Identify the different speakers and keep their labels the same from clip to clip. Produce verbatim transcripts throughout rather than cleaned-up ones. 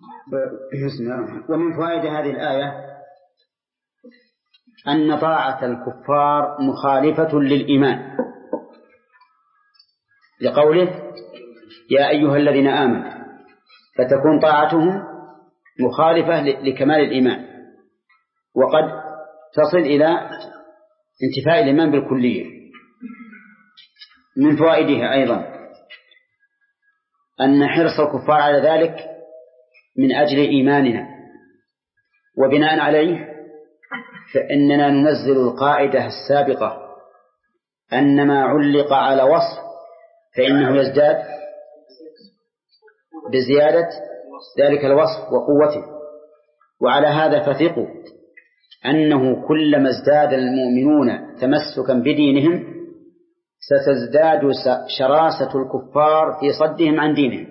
Speaker 1: ومن فوائد هذه الآية أن طاعة الكفار مخالفة للإيمان، لقوله يا أيها الذين آمنوا، فتكون طاعتهم مخالفة لكمال الإيمان، وقد تصل إلى انتفاء الإيمان بالكلية. من فوائدها أيضا أن حرص الكفار على ذلك من أجل إيماننا، وبناء عليه فإننا ننزل القاعدة السابقة أن ما علق على وصف فإنه يزداد بزيادة ذلك الوصف وقوته. وعلى هذا فثقوا أنه كلما ازداد المؤمنون تمسكا بدينهم ستزداد شراسة الكفار في صدهم عن دينهم.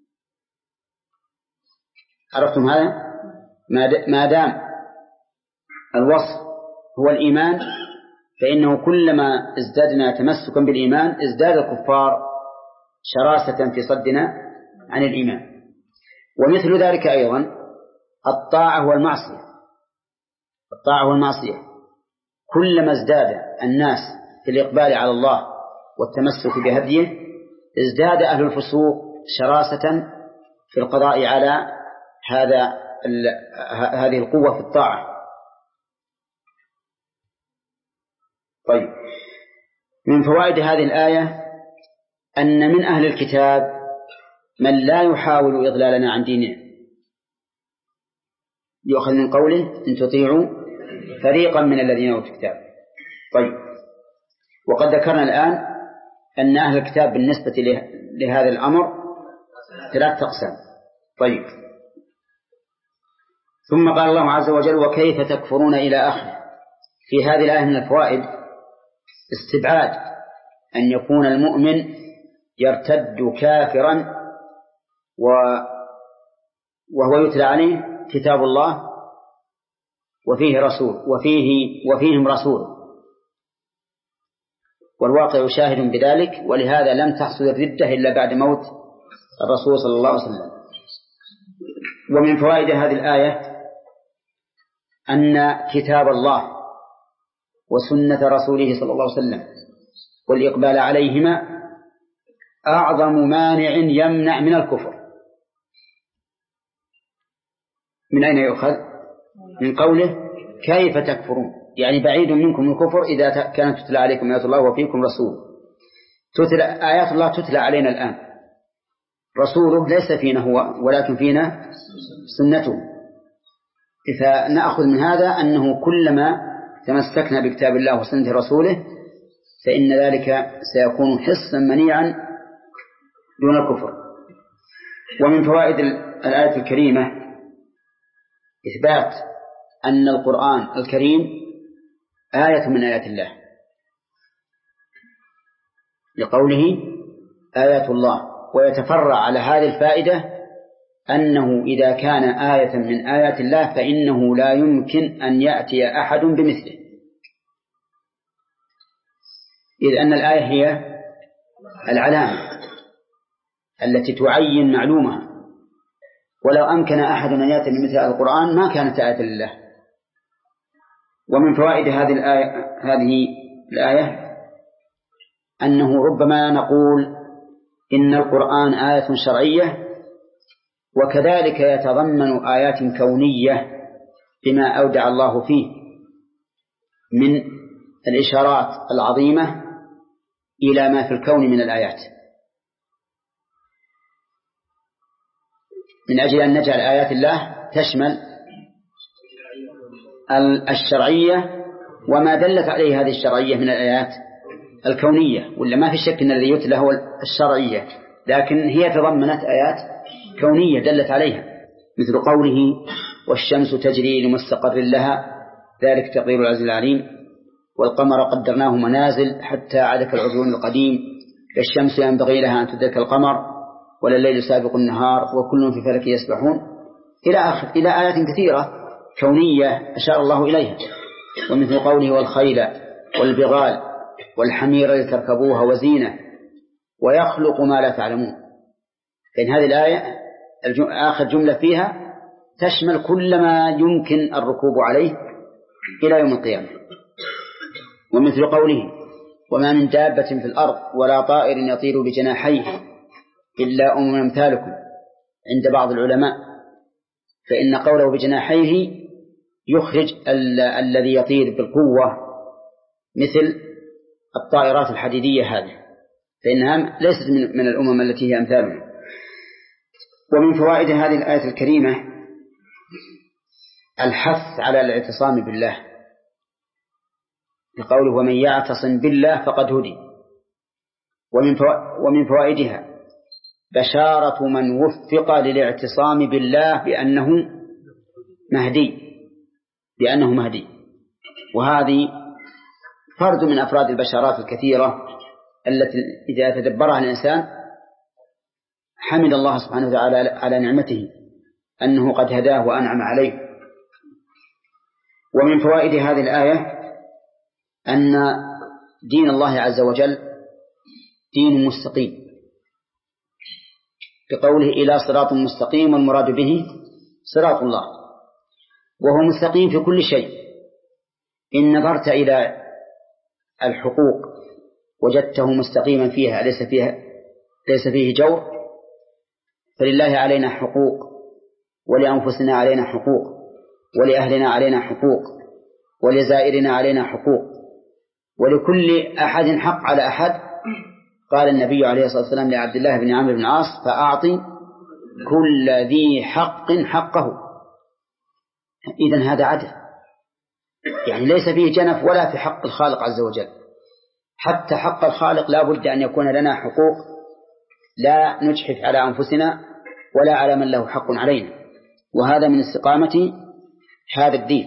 Speaker 1: عرفتم هذا؟ ما دام الوصف هو الإيمان فإنه كلما ازدادنا تمسكا بالإيمان ازداد الكفار شراسة في صدنا عن الإيمان. ومثل ذلك أيضا الطاعة والمعصية. الطاعة والمعصية كلما ازداد الناس في الإقبال على الله والتمسك بهديه ازداد أهل الفسوق شراسة في القضاء على هذا هذه القوة في الطاعة. طيب، من فوائد هذه الآية أن من أهل الكتاب من لا يحاول إضلالنا عن دينه، يؤخذ من قوله إن تطيعوا فريقا من الذين أوتوا الكتاب. طيب، وقد ذكرنا الآن أن أهل الكتاب بالنسبة لهذا الأمر ثلاث أقسام. طيب، ثم قال الله عز وجل وكيف تكفرون إلى آخره. في هذه الآية من الفوائد استبعاد أن يكون المؤمن يرتد كافرا وهو يتلى عليه كتاب الله وفيه رسول وفيه وفيهم رسول، والواقع يشاهد بذلك، ولهذا لم تحصل الردة إلا بعد موت الرسول صلى الله عليه وسلم. ومن فوائد هذه الآية أن كتاب الله وسنة رسوله صلى الله عليه وسلم والإقبال عليهما أعظم مانع يمنع من الكفر. من أين يؤخذ؟ من قوله كيف تكفرون، يعني بعيد منكم الكفر إذا كانت تتلى عليكم آيات الله وفيكم رسول. تتلى آيات الله تتلى علينا الآن، رسوله ليس فينا هو ولكن فينا سنته. فنأخذ من هذا أنه كلما تمسكنا بكتاب الله وسنة رسوله فإن ذلك سيكون حصا منيعا دون الكفر. ومن فوائد الآية الكريمة إثبات أن القرآن الكريم آية من آيات الله، لقوله آيات الله. ويتفرع على هذه الفائدة أنه إذا كان آية من آيات الله فإنه لا يمكن أن يأتي أحد بمثله، إذ أن الآية هي العلامة التي تعين معلومة، ولو أمكن أحد أن يأتي بمثل القرآن ما كانت آية لله. ومن فوائد هذه الآية هذه الآية أنه ربما نقول إن القرآن آية شرعية وكذلك يتضمن آيات كونية بما أودع الله فيه من الإشارات العظيمة إلى ما في الكون من الآيات، من أجل أن نجعل آيات الله تشمل الشرعية وما دلت عليه هذه الشرعية من الآيات الكونية. ولا ما في شك أن الذي يتلى هو الشرعية، لكن هي تضمنت آيات كونية دلت عليها، مثل قوله والشمس تجري لمستقر لها ذلك تقدير العزيز العليم، والقمر قدرناه منازل حتى عاد كالعرجون القديم، كالشمس ينبغي لها أن تدرك القمر ولا الليل سابق النهار وكل في فلك يسبحون إلى آخر، إلى آيات كثيرة كونية أشار الله إليها. ومثل قوله والخيل والبغال والحمير لتركبوها وزينة ويخلق ما لا تعلمون. فإن هذه الآية آخر جملة فيها تشمل كل ما يمكن الركوب عليه إلى يوم القيامة. ومثل قوله وما من دابة في الأرض ولا طائر يطير بجناحيه إلا أمم أمثالكم عند بعض العلماء، فإن قوله بجناحيه يخرج ال- الذي يطير بالقوة مثل الطائرات الحديدية هذه، فإنها ليست من, من الأمم التي هي أمثالها. ومن فوائد هذه الآية الكريمة الحث على الاعتصام بالله بقوله ومن يعتصم بالله فقد هدي. ومن ومن فوائدها بشارة من وفق للاعتصام بالله بأنه مهدي بأنه مهدي وهذه فرد من أفراد البشارات الكثيرة التي إذا تدبرها الإنسان حمد الله سبحانه وتعالى على نعمته أنه قد هداه وأنعم عليه. ومن فوائد هذه الآية أن دين الله عز وجل دين مستقيم بقوله إلى صراط مستقيم، والمراد به صراط الله، وهو مستقيم في كل شيء. إن نظرت إلى الحقوق وجدته مستقيما فيها ليس فيها ليس فيه جور، فلله علينا حقوق، ولأنفسنا علينا حقوق، ولأهلنا علينا حقوق، ولزائرنا علينا حقوق، ولكل أحد حق على أحد. قال النبي عليه الصلاة والسلام لعبد الله بن عمرو بن العاص فأعطي كل ذي حق حقه. إذن هذا عدل، يعني ليس فيه جنف ولا في حق الخالق عز وجل. حتى حق الخالق لا بد أن يكون لنا حقوق لا نجحف على أنفسنا ولا على من له حق علينا، وهذا من استقامة هذا الدين.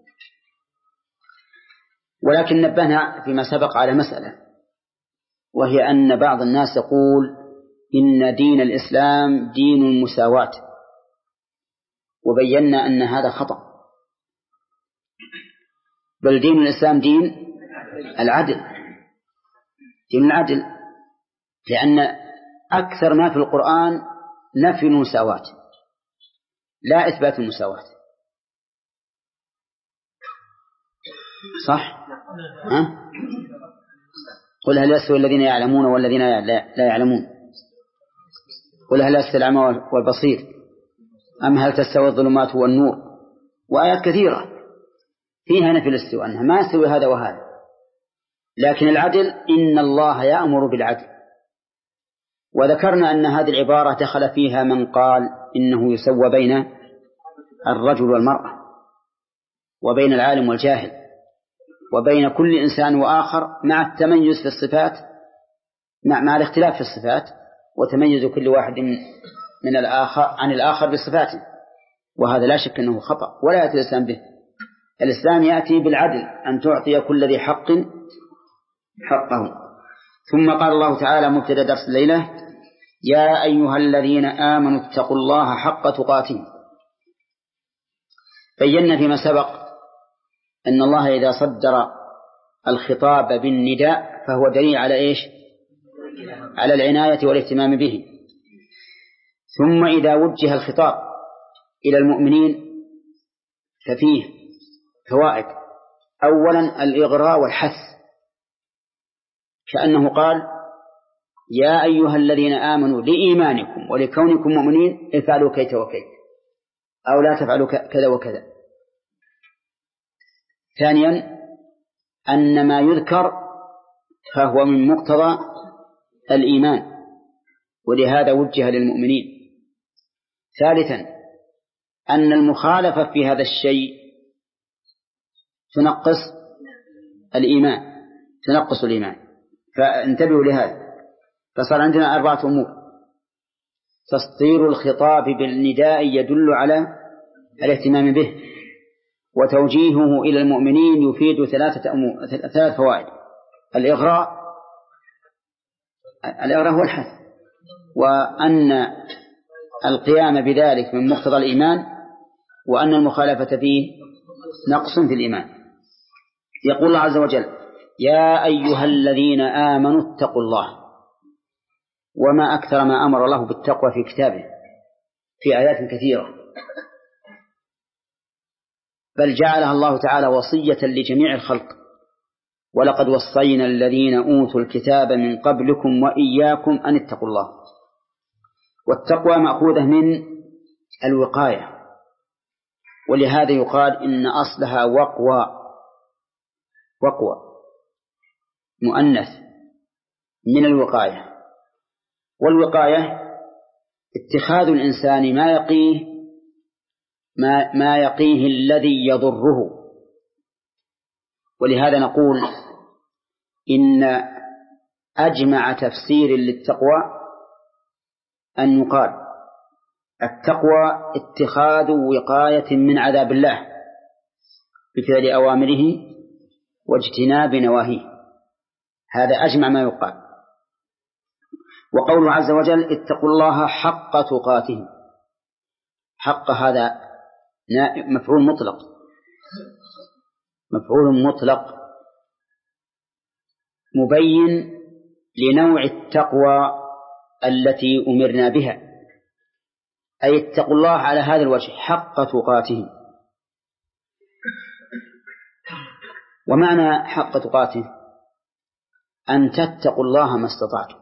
Speaker 1: ولكن نبهنا فيما سبق على مسألة، وهي أن بعض الناس يقول إن دين الإسلام دين المساواة، وبينا أن هذا خطأ، بل دين الإسلام دين العدل، دين العدل، لأن أكثر ما في القرآن نفي المساواة لا إثبات المساواة. صح؟ ها؟ قل هل يستوي الذين يعلمون والذين لا يعلمون، قل هل يستوي الأعمى والبصير أم هل تستوي الظلمات والنور، وآيات كثيرة فيها نفي الاستواء أنها ما يستوي هذا وهذا. لكن العدل إن الله يأمر بالعدل، وذكرنا أن هذه العبارة دخل فيها من قال إنه يسوى بين الرجل والمرأة، وبين العالم والجاهل، وبين كل إنسان وآخر، مع التميز في الصفات، مع, مع الاختلاف في الصفات، وتميز كل واحد من الآخر عن الآخر بصفاته، وهذا لا شك أنه خطأ ولا يأتي الإسلام به. الإسلام يأتي بالعدل، أن تعطي كل ذي حق حقه. ثم قال الله تعالى مبتدأ درس الليلة يا أيها الذين آمنوا اتقوا الله حق تقاته. بينا فيما سبق أن الله إذا صدر الخطاب بالنداء فهو دليل على إيش؟ على العناية والاهتمام به. ثم إذا وجه الخطاب إلى المؤمنين ففيه فوائد. أولا الإغراء والحث، كأنه قال يا أيها الذين آمنوا لإيمانكم ولكونكم مؤمنين افعلوا كيت وكيت، أو لا تفعلوا كذا وكذا. ثانيا أن ما يذكر فهو من مقتضى الإيمان، ولهذا وجه للمؤمنين. ثالثا أن المخالفة في هذا الشيء تنقص الإيمان تنقص الإيمان فانتبهوا لهذا. فصار عندنا أربعة أمور: تسطير الخطاب بالنداء يدل على الاهتمام به، وتوجيهه إلى المؤمنين يفيد ثلاثة أمور ثلاث فوائد: الإغراء الإغراء هو الحث، وأن القيام بذلك من مقتضى الإيمان، وأن المخالفة فيه نقص في الإيمان. يقول الله عز وجل يا أيها الذين آمنوا اتقوا الله، وما أكثر ما أمر الله بالتقوى في كتابه في آيات كثيرة. بل جعلها الله تعالى وصية لجميع الخلق: ولقد وصينا الذين أوتوا الكتاب من قبلكم وإياكم أن اتقوا الله. والتقوى مأخوذة من الوقاية، ولهذا يقال إن أصلها وقوى، وقوى مؤنث من الوقاية. والوقاية اتخاذ الإنسان ما يقيه ما, ما يقيه الذي يضره. ولهذا نقول إن أجمع تفسير للتقوى أن يقال التقوى اتخاذ وقاية من عذاب الله بفعل أوامره واجتناب نواهيه، هذا أجمع ما يقال. وقوله عز وجل: اتقوا الله حق تقاته، حق هذا مفعول مطلق، مفعول مطلق مبين لنوع التقوى التي أمرنا بها، أي اتقوا الله على هذا الوجه حق تقاته. ومعنى حق تقاته أن تتقوا الله ما استطعتم،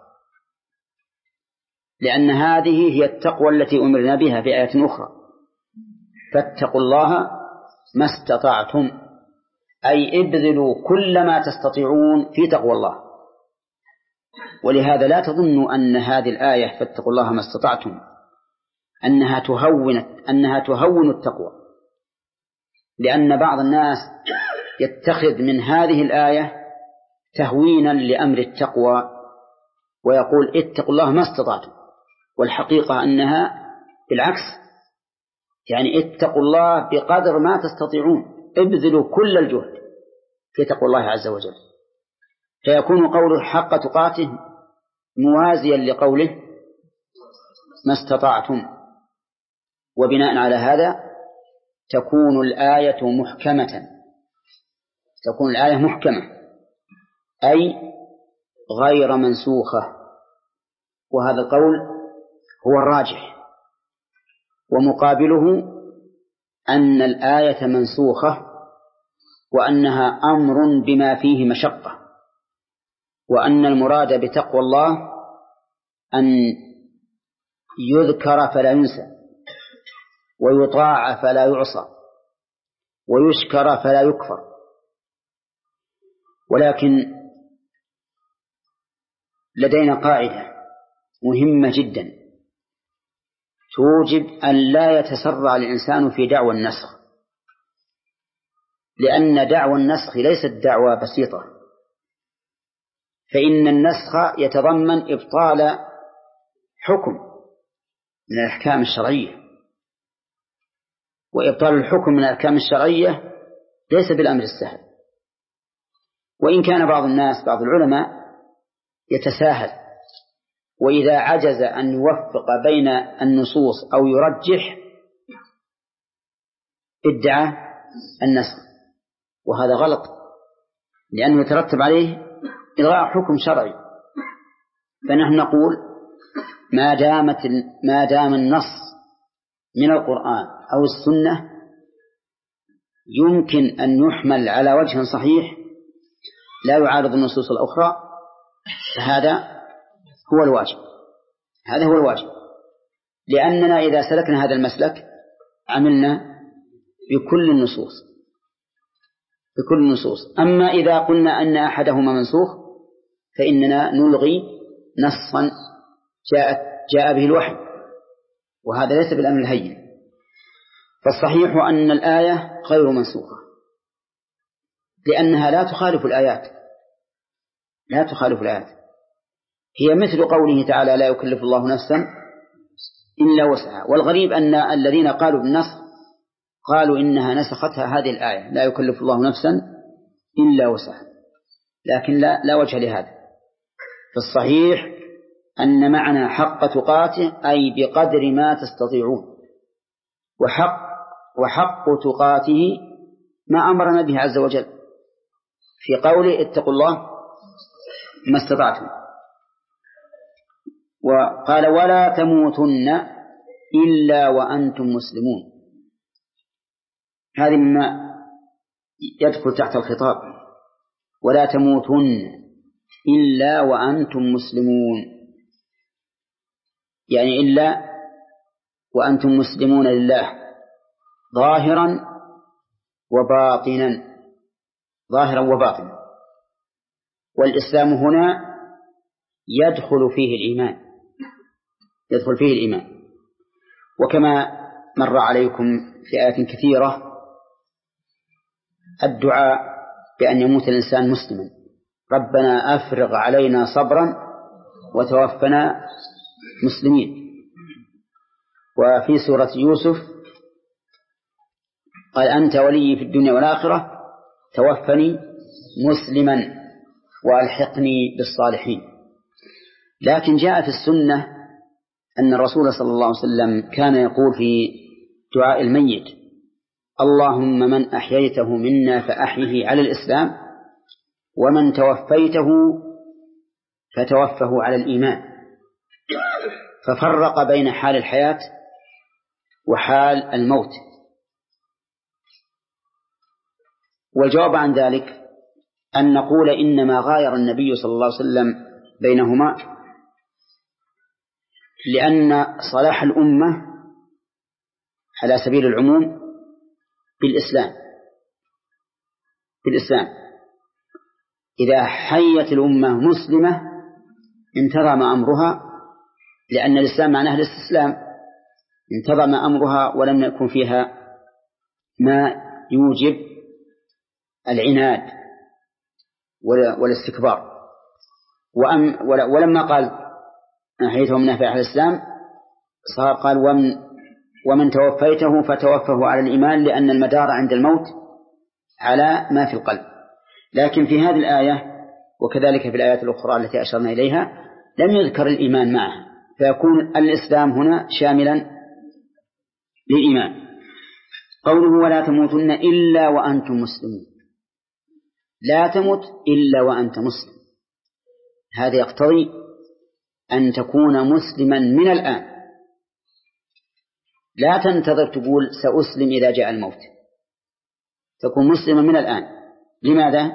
Speaker 1: لأن هذه هي التقوى التي أمرنا بها في آية أخرى: فاتقوا الله ما استطعتم، أي ابذلوا كل ما تستطيعون في تقوى الله. ولهذا لا تظنوا أن هذه الآية فاتقوا الله ما استطعتم أنها تهون أنها تهون التقوى، لأن بعض الناس يتخذ من هذه الآية تهوينا لأمر التقوى ويقول اتقوا الله ما استطعتم، والحقيقة أنها بالعكس، يعني اتقوا الله بقدر ما تستطيعون، ابذلوا كل الجهد في تقوى الله عز وجل. فيكون قوله حق تقاته موازيا لقوله ما استطعتم. وبناء على هذا تكون الآية محكمة، تكون الآية محكمة أي غير منسوخة، وهذا القول هو الراجح. ومقابله أن الآية منسوخة وأنها أمر بما فيه مشقة، وأن المراد بتقوى الله أن يذكر فلا ينسى، ويطاع فلا يعصى، ويشكر فلا يكفر. ولكن لدينا قاعدة مهمة جدا توجب أن لا يتسرع الإنسان في دعوى النسخ، لأن دعوى النسخ ليست دعوى بسيطة، فإن النسخ يتضمن إبطال حكم من الأحكام الشرعية، وإبطال الحكم من الأحكام الشرعية ليس بالأمر السهل. وإن كان بعض الناس بعض العلماء يتساهل، وإذا عجز أن يوفق بين النصوص أو يرجح ادعى النسخ، وهذا غلط، لأنه يترتب عليه إلغاء حكم شرعي. فنحن نقول ما دامت ما دام النص من القرآن أو السنة يمكن أن يحمل على وجه صحيح لا يعارض النصوص الأخرى، فهذا هو الواجب، هذا هو الواجب. لأننا إذا سلكنا هذا المسلك عملنا بكل النصوص بكل النصوص. أما إذا قلنا أن أحدهما منسوخ فإننا نلغي نصا جاءت جاء به الوحي، وهذا ليس بالأمر الهين. فالصحيح أن الآية غير منسوخة، لأنها لا تخالف الآيات لا تخالف الآيات هي مثل قوله تعالى لا يكلف الله نفسا إلا وسعها. والغريب أن الذين قالوا بالنسخ قالوا إنها نسختها هذه الآية لا يكلف الله نفسا إلا وسعها، لكن لا, لا وجه لهذا. فالصحيح أن معنى حق تقاته أي بقدر ما تستطيعون، وحق وحق تقاته ما أمرنا به عز وجل في قوله اتقوا الله ما استطعتم. وقال ولا تموتن إلا وأنتم مسلمون، هذه مما يدخل تحت الخطاب، ولا تموتن إلا وأنتم مسلمون، يعني إلا وأنتم مسلمون لله ظاهرا وباطنا، ظاهرا وباطنا. والإسلام هنا يدخل فيه الإيمان، يدخل فيه الإيمان. وكما مر عليكم في آيات كثيرة الدعاء بأن يموت الإنسان مسلما: ربنا أفرغ علينا صبرا وتوفنا مسلمين. وفي سورة يوسف قال: أنت ولي في الدنيا والآخرة توفني مسلما وألحقني بالصالحين. لكن جاء في السنة أن الرسول صلى الله عليه وسلم كان يقول في دعاء الميت: اللهم من أحييته منا فأحيه على الإسلام، ومن توفيته فتوفه على الإيمان. ففرق بين حال الحياة وحال الموت. والجواب عن ذلك أن نقول إنما غاير النبي صلى الله عليه وسلم بينهما لأن صلاح الأمة على سبيل العموم بالإسلام بالإسلام إذا حيت الأمة مسلمة انتظم أمرها، لأن الإسلام معناه الاستسلام، انتظم أمرها ولم يكن فيها ما يوجب العناد والاستكبار. وأم ولما قال أحييته من نافع الإسلام صار قال: ومن, ومن توفيته فتوفه على الإيمان، لأن المدار عند الموت على ما في القلب. لكن في هذه الآية وكذلك في الآيات الأخرى التي أشرنا إليها لم يذكر الإيمان معه، فيكون الإسلام هنا شاملا للإيمان. قوله: ولا تموتن إلا وأنتم مسلمون، لا تمت إلا وأنت مسلم، هذا يقتضي أن تكون مسلما من الآن، لا تنتظر تقول سأسلم إذا جاء الموت، تكون مسلما من الآن. لماذا؟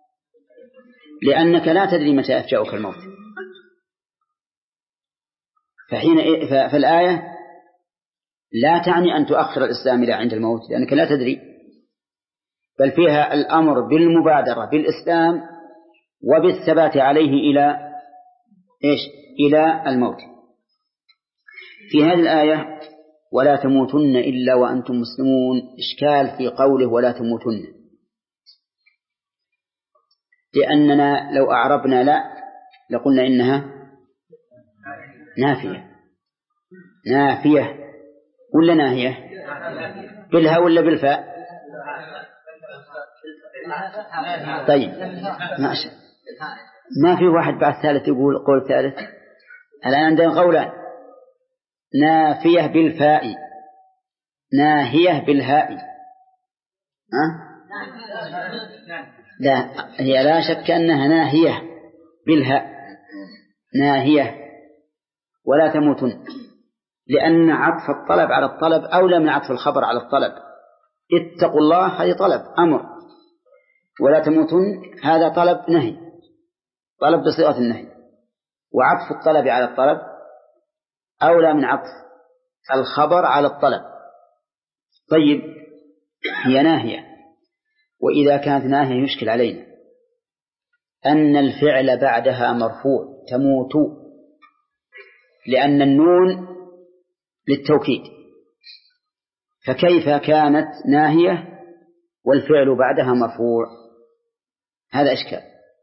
Speaker 1: لأنك لا تدري متى يفجأك الموت. فحين فالآية لا تعني أن تؤخر الإسلام إلى عند الموت، لأنك لا تدري، بل فيها الأمر بالمبادرة بالإسلام وبالثبات عليه إلى إيش؟ إلى الموت. في هذه الآية ولا تموتن إلا وأنتم مسلمون إشكال في قوله ولا تموتن، لأننا لو أعربنا لا لقلنا إنها نافية نافية ولا ناهية؟ بالها ولا بالفاء؟ طيب ماشي، ما في واحد بعد ثالث يقول قول ثالث. الآن عندنا قولان: نافية بالفاء، ناهية بالهاء. ها؟ لا، هي لا شك أنها ناهية بالهاء، ناهية. ولا تموتن، لأن عطف الطلب على الطلب أولى من عطف الخبر على الطلب. اتقوا الله هذه طلب أمر، ولا تموتن هذا طلب نهي، طلب بصيغة النهي، وعطف الطلب على الطلب أولى من عطف الخبر على الطلب. طيب هي ناهية، وإذا كانت ناهية يشكل علينا أن الفعل بعدها مرفوع تموت، لأن النون للتوكيد، فكيف كانت ناهية والفعل بعدها مرفوع؟ هذا إشكال.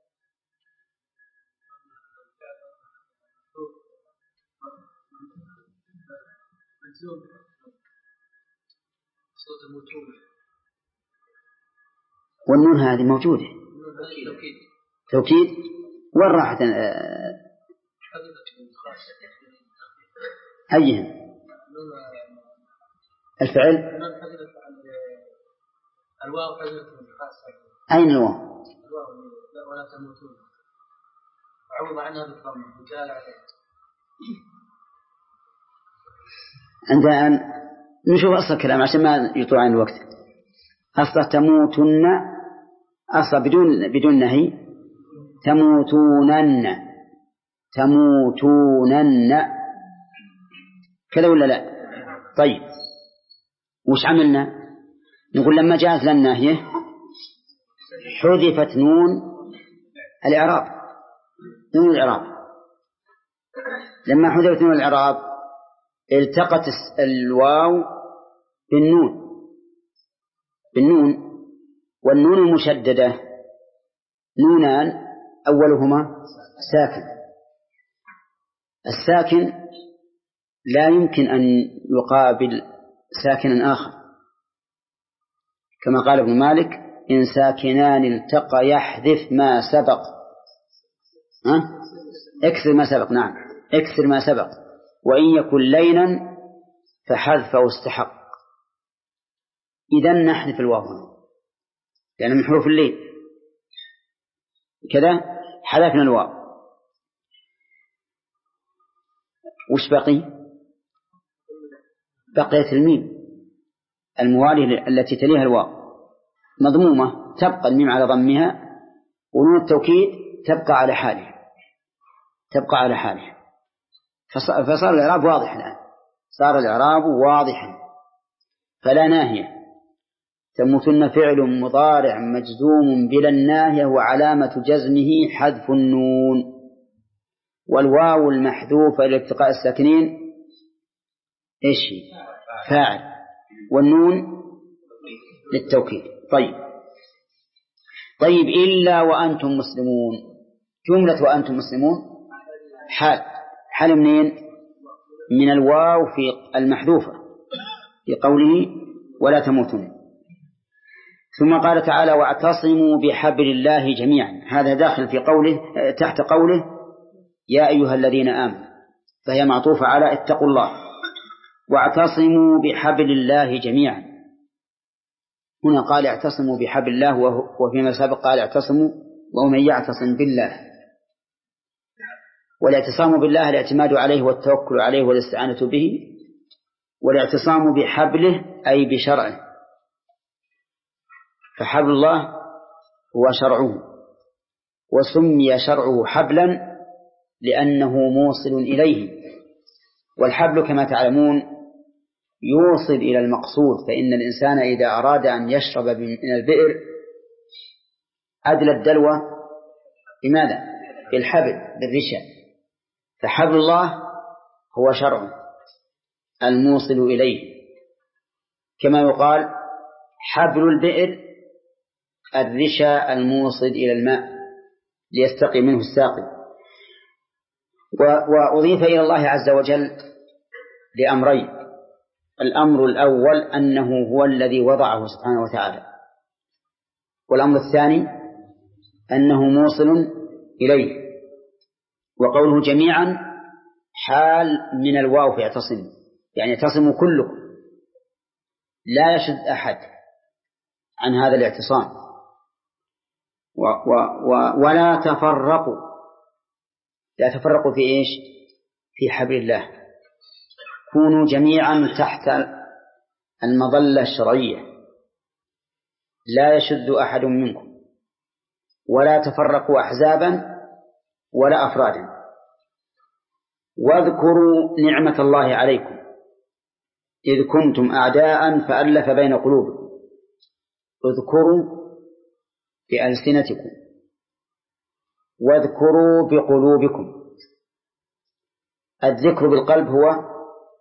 Speaker 1: والنون هذه موجودة توكيد. وين راحت أيهم الفعل؟ أين الواو؟
Speaker 2: ولا تموتون عوض عنها بالضم وجعل عليها.
Speaker 1: عندنا الآن نشوف أصل الكلام عشان ما يطول عن الوقت. أصلا تموتن، أصلا بدون بدون نهي تموتونن تموتونن كذا ولا لا؟ طيب وش عملنا؟ نقول لما جاءت لنا الناهية حذفت نون الإعراب، نون الإعراب. لما حذفت نون الإعراب التقت الواو بالنون بالنون والنون المشددة نونان أولهما ساكن. الساكن لا يمكن أن يقابل ساكنا آخر، كما قال ابن مالك إن ساكنان التقى يحذف ما سبق. ها؟ اكسر ما سبق. نعم اكسر ما سبق، وإن يكن لينا فحذفه استحق. إذن نحذف الواو لأنه من حروف اللين، كذا حذفنا الواو. وش بقي؟ بقيت الميم الموالية التي تليها الواو مضمومة، تبقى الميم على ضمها، ونون التوكيد تبقى على حالها تبقى على حالها فصار الإعراب واضح الآن، صار الإعراب واضحا. فلا ناهية. تموتن فعل مضارع مجزوم بلا الناهية وعلامة جزمه حذف النون، والواو المحذوفة لالتقاء الساكنين إيش فاعل، والنون للتوكيد. طيب طيب إلا وأنتم مسلمون، جملة وأنتم مسلمون حال حال منين؟ من الواو في المحذوفة في قوله ولا تموتون. ثم قال تعالى واعتصموا بحبل الله جميعا، هذا داخل في قوله تحت قوله يا أيها الذين آمنوا، فهي معطوفة على اتقوا الله. واعتصموا بحبل الله جميعا، هنا قال اعتصموا بحبل الله، وفيما سبق قال اعتصموا ومن يعتصم بالله. والاعتصام بالله الاعتماد عليه والتوكل عليه والاستعانة به، والاعتصام بحبله أي بشرعه، فحبل الله هو شرعه، وسمي شرعه حبلا لأنه موصل إليه. والحبل كما تعلمون يوصل إلى المقصود، فإن الإنسان إذا أراد أن يشرب من البئر أدلى الدلوة بماذا؟ بالحبل بالرشا. فحبل الله هو شرع الموصل إليه، كما يقال حبل البئر الرشا الموصل إلى الماء ليستقي منه الساقي. وأضيف إلى الله عز وجل لأمرين: الأمر الأول أنه هو الذي وضعه سبحانه وتعالى، والأمر الثاني أنه موصل إليه. وقوله جميعا حال من الواو في اعتصموا، يعني اعتصموا كلكم، لا يشد أحد عن هذا الاعتصام. و و و ولا تفرقوا، لا تفرقوا في إيش؟ في حبل الله. كونوا جميعا تحت المظلة الشرعية، لا يشد أحد منكم، ولا تفرقوا أحزابا ولا أفرادا. واذكروا نعمة الله عليكم إذ كنتم أعداء فألف بين قلوبكم. اذكروا بألسنتكم واذكروا بقلوبكم. الذكر بالقلب هو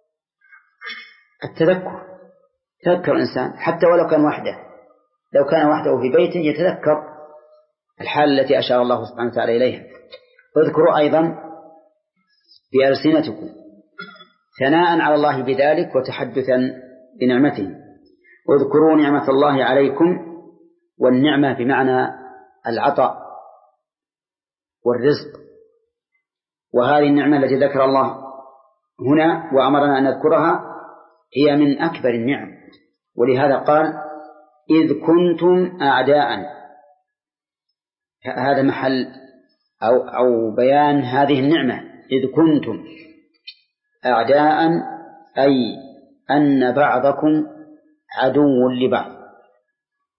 Speaker 1: التذكر، تذكر إنسان حتى ولو كان وحده، لو كان وحده في بيته يتذكر الحال التي أشار الله سبحانه وتعالى إليها. اذكروا أيضا بألسنتكم ثناء على الله بذلك وتحدثا بنعمته. اذكروا نعمة الله عليكم، والنعمة بمعنى العطاء والرزق، وهذه النعمة التي ذكر الله هنا وأمرنا أن نذكرها هي من أكبر النعم، ولهذا قال إذ كنتم أعداء. هذا محل أو, أو بيان هذه النعمة. إذ كنتم أعداء أي أن بعضكم عدو لبعض،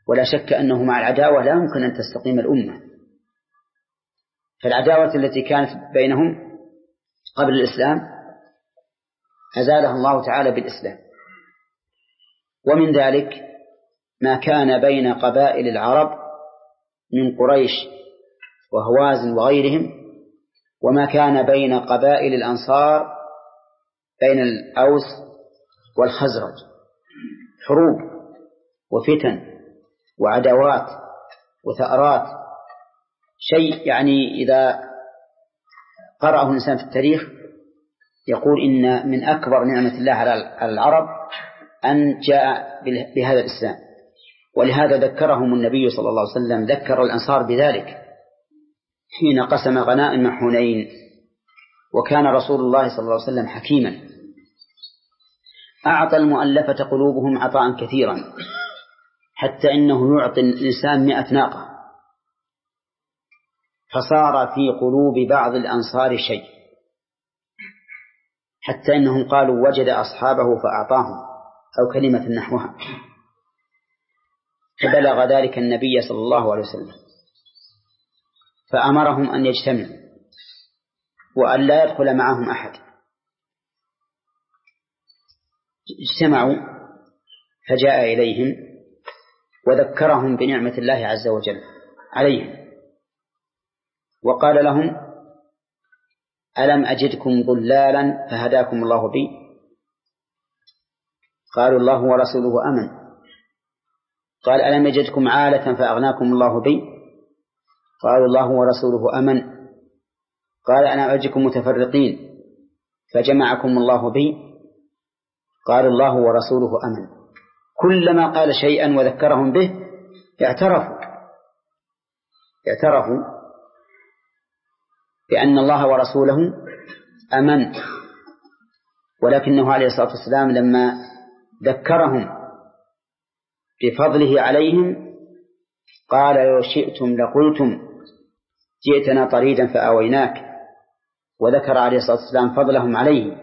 Speaker 1: ولا شك أنه مع العداوة لا يمكن أن تستقيم الأمة. فالعداوة التي كانت بينهم قبل الإسلام أزالها الله تعالى بالإسلام. ومن ذلك ما كان بين قبائل العرب من قريش وهوازن وغيرهم، وما كان بين قبائل الأنصار بين الأوس والخزرج، حروب وفتن وعداوات وثأرات، شيء يعني إذا قرأه الإنسان في التاريخ يقول إن من أكبر نعمة الله على العرب أن جاء بهذا الإسلام. ولهذا ذكرهم النبي صلى الله عليه وسلم، ذكر الأنصار بذلك حين قسم غنائم حنين. وكان رسول الله صلى الله عليه وسلم حكيما، أعطى المؤلفة قلوبهم عطاء كثيرا، حتى إنه يعطي الإنسان مئة ناقة، فصار في قلوب بعض الأنصار شيء، حتى إنهم قالوا وجد أصحابه فأعطاهم، أو كلمة نحوها. فبلغ ذلك النبي صلى الله عليه وسلم فأمرهم أن يجتمعوا وأن لا يدخل معهم أحد. اجتمعوا فجاء إليهم وذكرهم بنعمة الله عز وجل عليهم، وقال لهم ألم أجدكم ضلالا فهداكم الله بي؟ قالوا الله ورسوله أمن. قال ألم يجدكم عالة فأغناكم الله بي؟ قالوا الله ورسوله أمن. قال أنا أجدكم متفرقين فجمعكم الله بي؟ قالوا الله ورسوله أمن. كلما قال شيئا وذكرهم به اعترفوا اعترفوا بأن الله ورسوله أمن. ولكنه عليه الصلاة والسلام لما ذكرهم بفضله عليهم قال لو شئتم لقلتم جئتنا طريدا فآويناك، وذكر عليه الصلاة والسلام فضلهم عليه.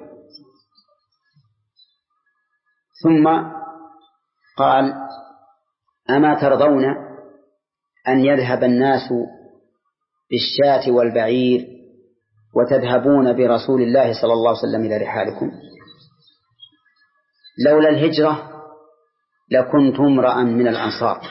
Speaker 1: ثم قال أما ترضون أن يذهب الناس بالشاة والبعير وتذهبون برسول الله صلى الله عليه وسلم إلى رحالكم؟ لولا الهجرة لكنت امرأ من الأنصار.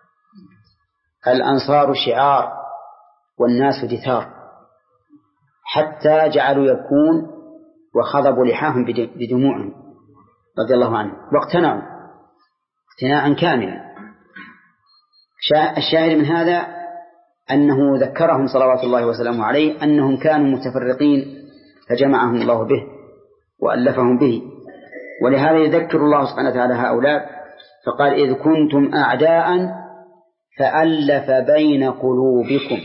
Speaker 1: الأنصار شعار والناس دثار، حتى جعلوا يبكون وخضبوا لحاهم بدموعهم رضي الله عنه، واقتنعوا اقتناعا كاملا. الشاهد من هذا أنه ذكرهم صلوات الله وسلامه عليه أنهم كانوا متفرقين فجمعهم الله به وألفهم به. ولهذا يذكر الله سبحانه وتعالى هؤلاء فقال إذ كنتم أعداء فألف بين قلوبكم.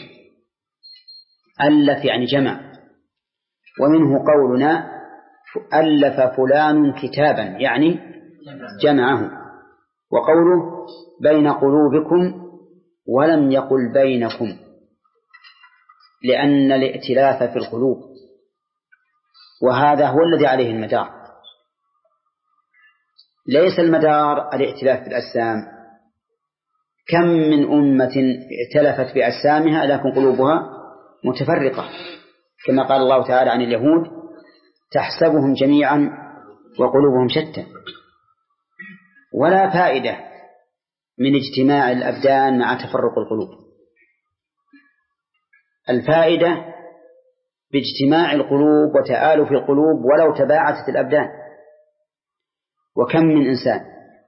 Speaker 1: ألف يعني جمع، ومنه قولنا ألف فلان كتابا يعني جمعه. وقوله بين قلوبكم ولم يقل بينكم، لأن الائتلاف في القلوب، وهذا هو الذي عليه المدار. ليس المدار الائتلاف في الأجسام، كم من أمة ائتلفت بأجسامها لكن قلوبها متفرقة، كما قال الله تعالى عن اليهود تحسبهم جميعا وقلوبهم شتى. ولا فائدة من اجتماع الأبدان مع تفرق القلوب. الفائدة باجتماع القلوب وتآلف القلوب ولو تباعدت الأبدان. وكم من إنسان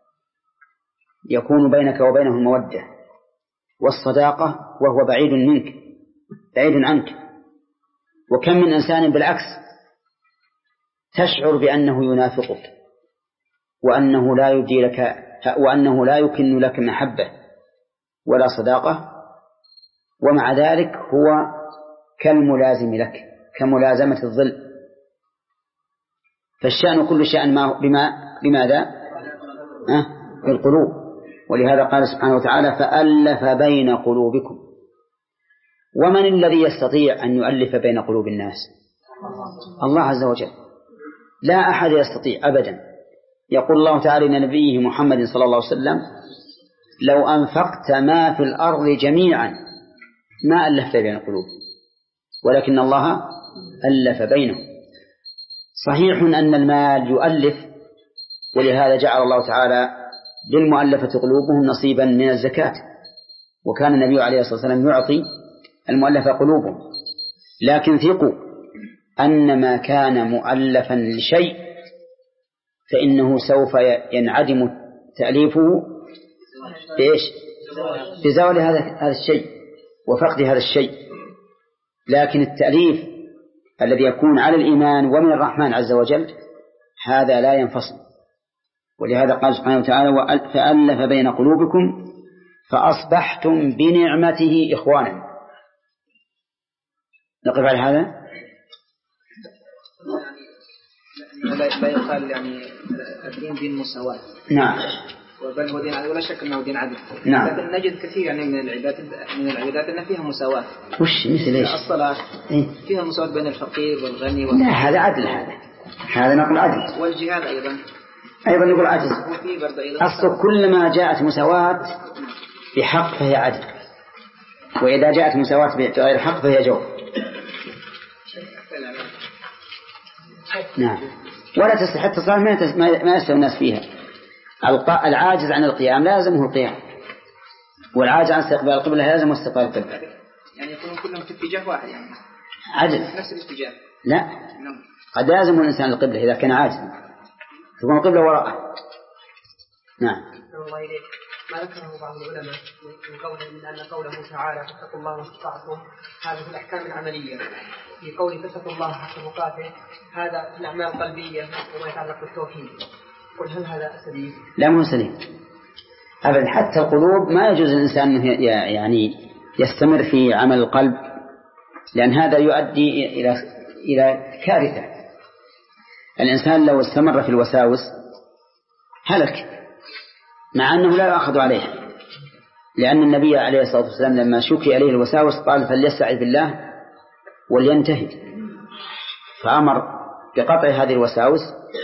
Speaker 1: يكون بينك وبينه المودة والصداقة وهو بعيد منك بعيد عنك، وكم من إنسان بالعكس تشعر بأنه ينافقك وأنه لا يبدي لك وأنه لا يكن لك محبة ولا صداقة، ومع ذلك هو كالملازم لك كملازمة الظل. فالشأن كل شأن ما بما بماذا؟ أه؟ بالقلوب. ولهذا قال سبحانه وتعالى فألف بين قلوبكم. ومن الذي يستطيع أن يؤلف بين قلوب الناس؟ الله عز وجل، لا أحد يستطيع أبدا. يقول الله تعالى لنبيه محمد صلى الله عليه وسلم لو أنفقت ما في الأرض جميعا ما ألفت بين القلوب ولكن الله ألف بينهم. صحيح أن المال يؤلف، ولهذا جعل الله تعالى للمؤلفة قلوبهم نصيبا من الزكاة، وكان النبي عليه الصلاة والسلام يعطي المؤلفة قلوبهم. لكن ثقوا أن ما كان مؤلفا لشيء فإنه سوف ينعدم تأليفه بإيش؟ بزوال هذا هذا الشيء وفقد هذا الشيء. لكن التأليف الذي يكون على الإيمان ومن الرحمن عز وجل هذا لا ينفصل. ولهذا قال سبحانه وتعالى فألف بين قلوبكم فأصبحتم بنعمته إخوانا. نقف على هذا.
Speaker 3: لا يقال يعني الدين دين مساواة.
Speaker 1: نعم.
Speaker 3: وبل هو دين عدل، ولا شك أنه دين عدل.
Speaker 1: نعم.
Speaker 3: لكن نجد كثير يعني من العبادات من العبادات أن فيها مساواة.
Speaker 1: وش مثل إيش؟
Speaker 3: الصلاة
Speaker 1: إيه؟
Speaker 3: فيها مساواة بين الفقير والغني.
Speaker 1: وال... لا هذا عدل، هذا هذا نقول عدل.
Speaker 3: والجهاد أيضا
Speaker 1: أيضا نقول عدل. أصل كلما جاءت مساواة بحق فهي عدل، وإذا جاءت مساواة بغير حق فهي جور. نعم. ولا تستحق الصلاة ما يستوي الناس فيها. العاجز عن القيام لازمه القيام، والعاجز عن استقبال القبلة لازم استقبال القبلة.
Speaker 3: يعني يكونوا كلهم في اتجاه واحد يعني
Speaker 1: عدل.
Speaker 3: نفس الاتجاه.
Speaker 1: لا، قد لازم الإنسان القبلة إذا كان عاجزا تكون القبلة وراءه. نعم.
Speaker 4: الله إليك. ما ذكره بعض العلماء من قوله من أن قوله تعالى فاتقوا الله ما استطعتم هذا في الأحكام العملية، في قوله فاتقوا الله حق تقاته هذا في الأعمال القلبية وما يتعلق بالتوحيد. قل هل هذا سليم؟
Speaker 1: لا مو سليم أبدا. حتى القلوب ما يجوز الإنسان يعني يستمر في عمل القلب، لأن هذا يؤدي إلى إلى كارثة. الإنسان لو استمر في الوساوس هلك، مع أنه لا يأخذ عليها، لأن النبي عليه الصلاة والسلام لما شكي عليه الوساوس قال فليستعذ بالله ولينتهي، فأمر بقطع هذه الوساوس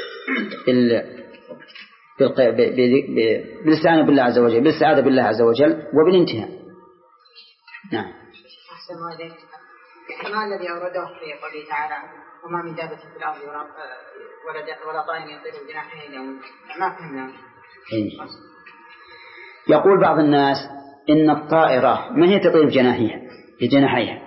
Speaker 1: بالاستعانة بالله عز وجل، بالاستعاذة بالله عز وجل وبالانتهاء. نعم.
Speaker 5: أحسن عليك. ما الذي أورده في قوله تعالى وما من دابة في الأرض ولا ولا طائر يطير بجناحيه إلا ما فهمنا.
Speaker 1: يقول بعض الناس إن الطائرة ما هي تطير بجناحيها بجناحيها،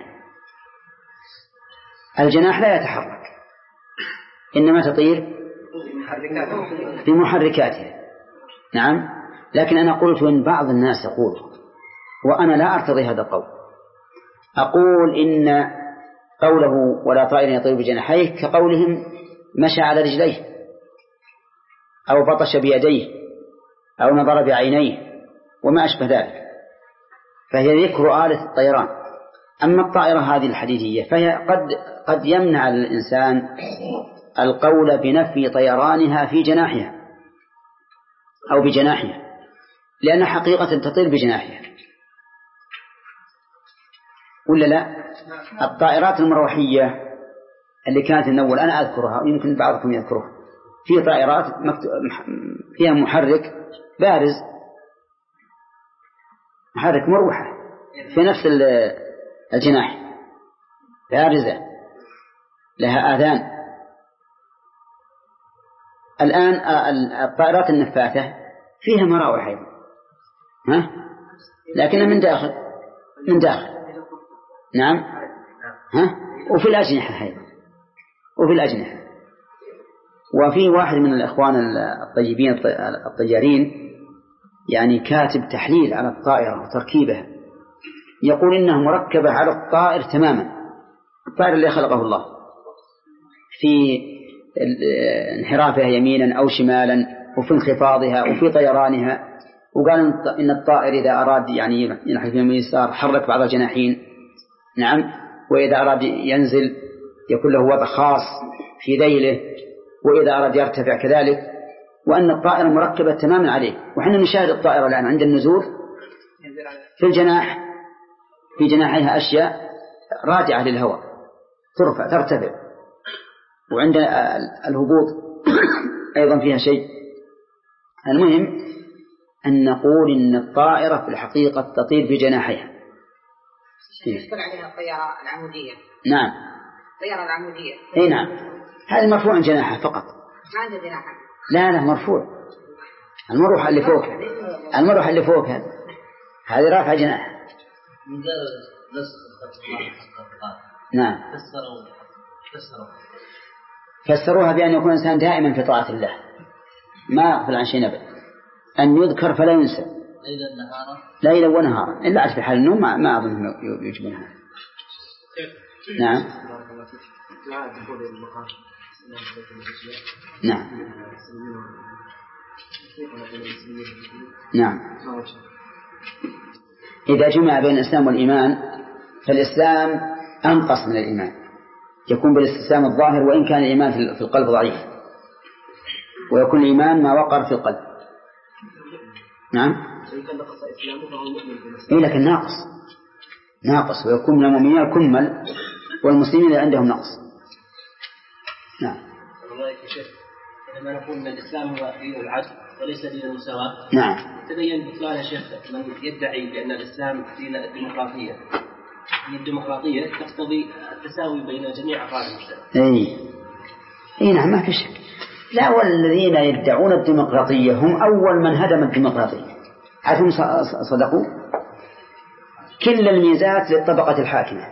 Speaker 1: الجناح لا يتحرك إنما تطير بمحركاتها. نعم. لكن أنا قلت إن بعض الناس يقول، وأنا لا أرتضي هذا القول، أقول إن قوله ولا طائر يطير بجناحيه كقولهم مشى على رجليه أو بطش بيديه أو نظر بعينيه وما أشبه ذلك، فهي ذكر آلة الطيران. أما الطائرة هذه الحديدية فهي قد قد يمنع الإنسان القول بنفي طيرانها في جناحها أو بجناحها، لأن حقيقة تطير بجناحها ولا لا؟ الطائرات المروحية اللي كانت الأول أنا أذكرها ويمكن بعضكم يذكرها، في طائرات فيها محرك بارز، محرك مروحة في نفس الجناح بارزة لها آذان. الآن الطائرات النفاثة فيها مراوح أيضا، ها؟ لكنها من داخل من داخل. نعم. ها؟ وفي الأجنحة أيضا، وفي الأجنحة. وفي واحد من الإخوان الطيبين الطيارين يعني كاتب تحليل على الطائرة وتركيبها، يقول إنها مركبة على الطائر تماما، الطائر اللي خلقه الله، في انحرافها يمينا أو شمالا وفي انخفاضها وفي طيرانها. وقال إن الطائر إذا أراد يعني ينحرف يمين يسار حرك بعض الجناحين. نعم. وإذا أراد ينزل يكون له وضع خاص في ذيله، وإذا أراد يرتفع كذلك، وأن الطائرة مركبة تماما عليه. وحنا نشاهد الطائرة الآن عند النزول في الجناح في جناحها أشياء راجعة للهواء ترفع ترتفع، وعند الهبوط أيضا فيها شيء. المهم أن نقول إن الطائرة في الحقيقة تطير بجناحيها.
Speaker 5: يشكل عليها الطيارة العمودية.
Speaker 1: نعم.
Speaker 5: الطيارة العمودية.
Speaker 1: أي نعم. هذا مرفوع جناحها فقط.
Speaker 5: ما عنده جناحها.
Speaker 1: لا لا مرفوع. المروحة اللي فوقها. المروحة اللي فوقها. هذه رافعة جناحها.
Speaker 2: من قال نسخ
Speaker 1: نعم.
Speaker 2: فسروا فسروا
Speaker 1: فسروها بأن يكون الإنسان دائما في طاعة الله ما يغفل عن شيء أبدا، أن يذكر فلا ينسى
Speaker 2: ليلا نهارا
Speaker 1: ليلا ونهارا إلا عاد في حال النوم ما, ما أظن يجبونها. نعم. نعم. نعم. إذا جمع بين الإسلام والإيمان فالإسلام أنقص من الإيمان، يكون بالاستسلام الظاهر وإن كان الإيمان في القلب ضعيف، ويكون الإيمان ما وقر في القلب. نعم. إيه لكن ناقص ناقص ويكون من المؤمنين الكمل والمسلمين عندهم نقص. نعم.
Speaker 2: لما نقول أن الإسلام هو دين العدل وليس دين المساواة.
Speaker 1: نعم.
Speaker 2: تبين بطلان يا شيخ من يدعي بأن الإسلام دين الديمقراطية. الديمقراطية تقتضي التساوي بين جميع أفراد المجتمع.
Speaker 1: أي أي نعم ما في شك. لا، والذين يدعون الديمقراطية هم أول من هدم الديمقراطية. عادهم صدقوا. كل الميزات للطبقة الحاكمة،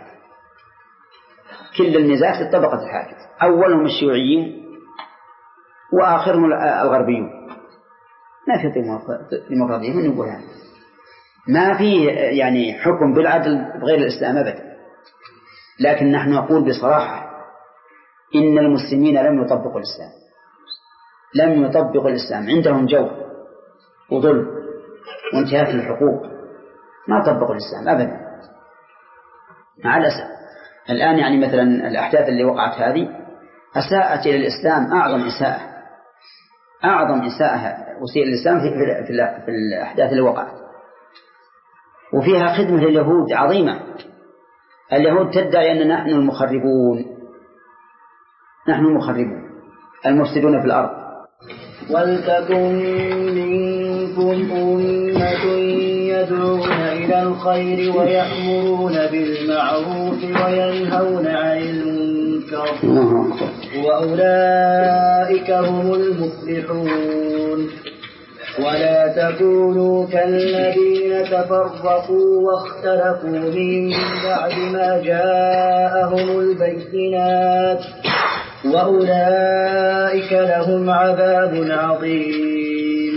Speaker 1: كل الميزات للطبقة الحاكمة، أولهم الشيوعيين وآخرهم الغربيون. ما في ديمقراطية من نقول هذا، ما في يعني حكم بالعدل بغير الإسلام أبدا. لكن نحن نقول بصراحة إن المسلمين لم يطبقوا الإسلام، لم يطبقوا الإسلام، عندهم جو وظلم وانتهاك الحقوق، ما طبقوا الإسلام أبدا مع الأسف. الآن يعني مثلا الأحداث اللي وقعت هذه أساءت إلى الإسلام أعظم إساءة، أعظم إساءة وسيء الإسلام في, في, في الأحداث اللي وقعت، وفيها خدمة لليهود عظيمة. اليهود تدعي أن نحن المخربون، نحن المخربون المفسدون في الأرض.
Speaker 6: ولتكن منكم أمة يدعون إلى الخير ويأمرون بالمعروف وينهون عن المنكر وأولئك هم المفلحون. ولا تكونوا كالذين تفرقوا واختلفوا من بعد ما جاءهم البينات وأولئك لهم عذاب عظيم.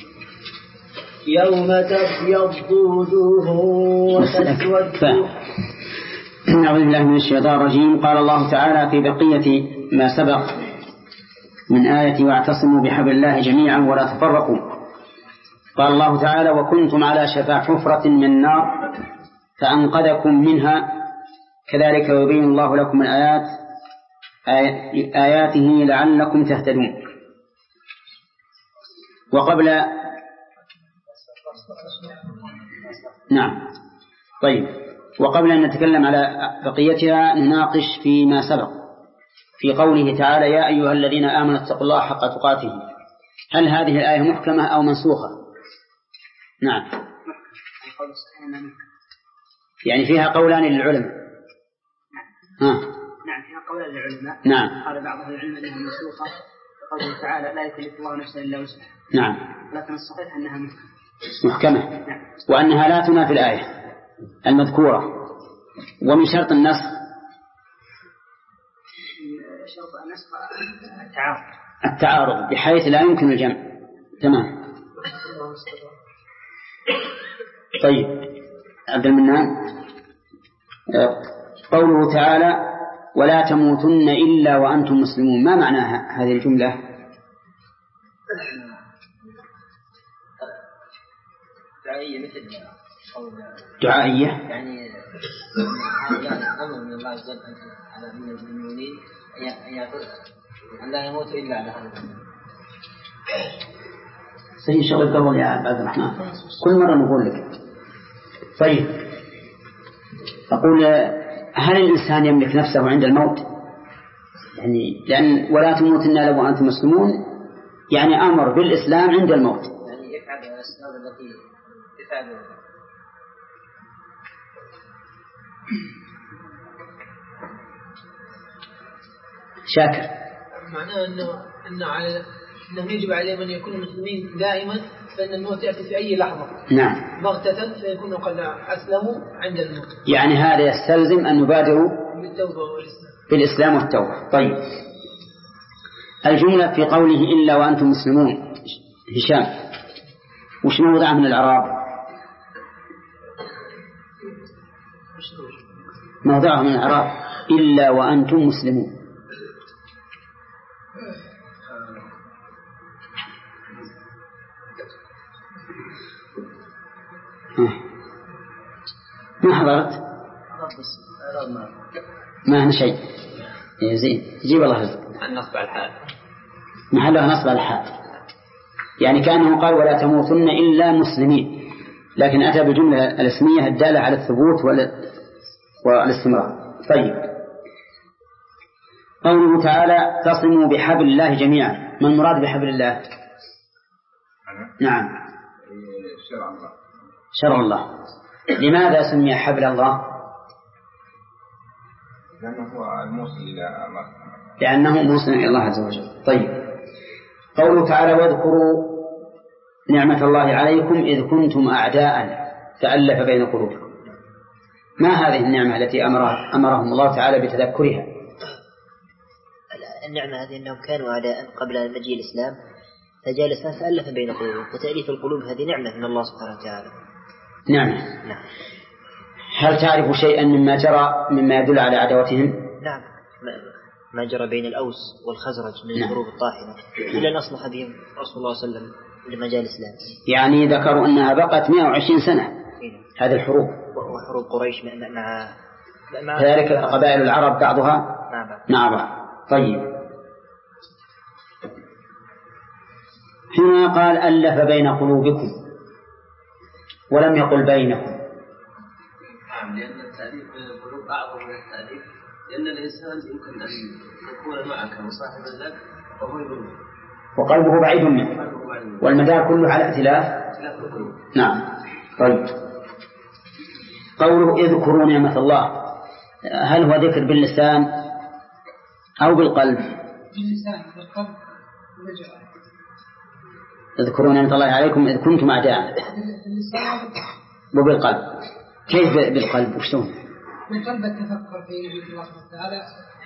Speaker 6: يوم تبيض وجوه وتسود.
Speaker 1: أعوذ بالله من الشيطان الرجيم. قال الله تعالى في بقية ما سبق من آية واعتصموا بحبل الله جميعا ولا تفرقوا. قال الله تعالى وكنتم على شفا حفرة من نار فأنقذكم منها كذلك يبين الله لكم الآيات آياته لعلكم تهتدون. وقبل نعم طيب وقبل أن نتكلم على بقيتها نناقش فيما سبق في قوله تعالى يا أيها الذين آمنوا اتقوا الله حق تقاته. هل هذه الآية محكمة أو منسوخة؟ نعم يعني فيها قولان للعلماء.
Speaker 5: نعم نعم فيها قولان للعلماء.
Speaker 1: نعم.
Speaker 5: قال بعض أهل العلم أنها منسوخة بقوله تعالى لا يكلف الله نفسا إلا وسعها.
Speaker 1: نعم.
Speaker 5: لكن الصحيح أنها محكمة.
Speaker 1: محكمة.
Speaker 5: نعم.
Speaker 1: وأنها لا تنافي الآية المذكورة. ومن شرط النسخ
Speaker 5: شرط النسخ التعارض
Speaker 1: التعارض بحيث لا يمكن الجمع. تمام. طيب عبد المنان قوله تعالى ولا تموتن إلا وأنتم مسلمون، ما معنى هذه الجملة؟
Speaker 3: دعائية مثل
Speaker 1: دعائية
Speaker 3: يعني أمر من الله عز وجل على من المؤمنين أن لا يموت إلا على هذا.
Speaker 1: سيد شغل قبل يا عبد الرحمن كل مرة نقول لك. طيب أقول هل الإنسان يملك نفسه عند الموت؟ يعني لأن ولا تموتن إلا وأنتم مسلمون يعني أمر بالإسلام عند الموت.
Speaker 3: يعني يفعل الأسباب التي تفعل.
Speaker 1: شاكر.
Speaker 4: معناه أنه أنه على أنه يجب عليهم أن يكونوا مسلمين دائما، فإن الموت يأتي في أي لحظة.
Speaker 1: نعم.
Speaker 4: بغتة فيكونوا قد أسلموا عند الموت.
Speaker 1: يعني هذا يستلزم أن نبادروا
Speaker 4: بالتوبة والإسلام.
Speaker 1: بالإسلام والتوبة. طيب، الجملة في قوله إلا وأنتم مسلمون، هشام وش موضع من الإعراب؟ موضعه من الإعراب إلا وأنتم مسلمون. ما حضرت؟ ما هنا شيء. زين، جيب الله رزق.
Speaker 2: النصب على الحال،
Speaker 1: محلها نصب على الحال، يعني كأنه قال ولا تموتن إلا مسلمين، لكن أتى بالجملة الاسمية الدالة على الثبوت والاستمرار. طيب، قوله تعالى تصموا بحبل الله جميعا، ما المراد بحبل الله؟ نعم،
Speaker 7: شرع الله.
Speaker 1: شرع الله. لماذا سمي حبل الله؟
Speaker 7: لأنه هو الموصل إلى الله،
Speaker 1: لأنه موصل إلى الله عز وجل. طيب، قوله تعالى واذكروا نعمة الله عليكم إذ كنتم أعداء فألف بين قلوبكم. ما هذه النعمة التي أمره أمرهم الله تعالى بتذكرها؟
Speaker 8: النعمة هذه أنهم كانوا أعداء قبل مجيء الإسلام، فجاء الإسلام فألف بين قلوبهم، وتأليف القلوب هذه نعمة من الله سبحانه وتعالى.
Speaker 1: نعمة.
Speaker 8: نعم.
Speaker 1: هل تعرف شيئا مما جرى مما يدل على عداوتهم؟
Speaker 8: نعم، ما جرى بين الأوس والخزرج من الحروب الطاحنة إلى أن أصلح بهم رسول الله صلى الله عليه وسلم لمجال الإسلام.
Speaker 1: يعني ذكروا أنها بقت مئة وعشرين سنة هذه الحروب،
Speaker 8: وحروب قريش مع مع
Speaker 1: كذلك قبائل العرب بعضها مع بعض. طيب، هنا قال ألف بين قلوبكم ولم يقل بينكم.
Speaker 2: نعم، لأن التأليف بين القلوب أعظم من التأليف، لأن الإنسان يمكن أن يكون معك وصاحب لك وهو يقول
Speaker 1: وقلبه بعيد منه، والمدار كله على ائتلاف. نعم. طيب، قوله اذكروا نعمة الله، هل هو ذكر باللسان أو بالقلب؟
Speaker 4: باللسان، بالقلب.
Speaker 1: اذكروا نعمة الله عليكم إذ كنتم أعداء، وبالقلب. كيف بالقلب؟ وشلون؟
Speaker 4: بالقلب التفكر في نعمة الله تعالى،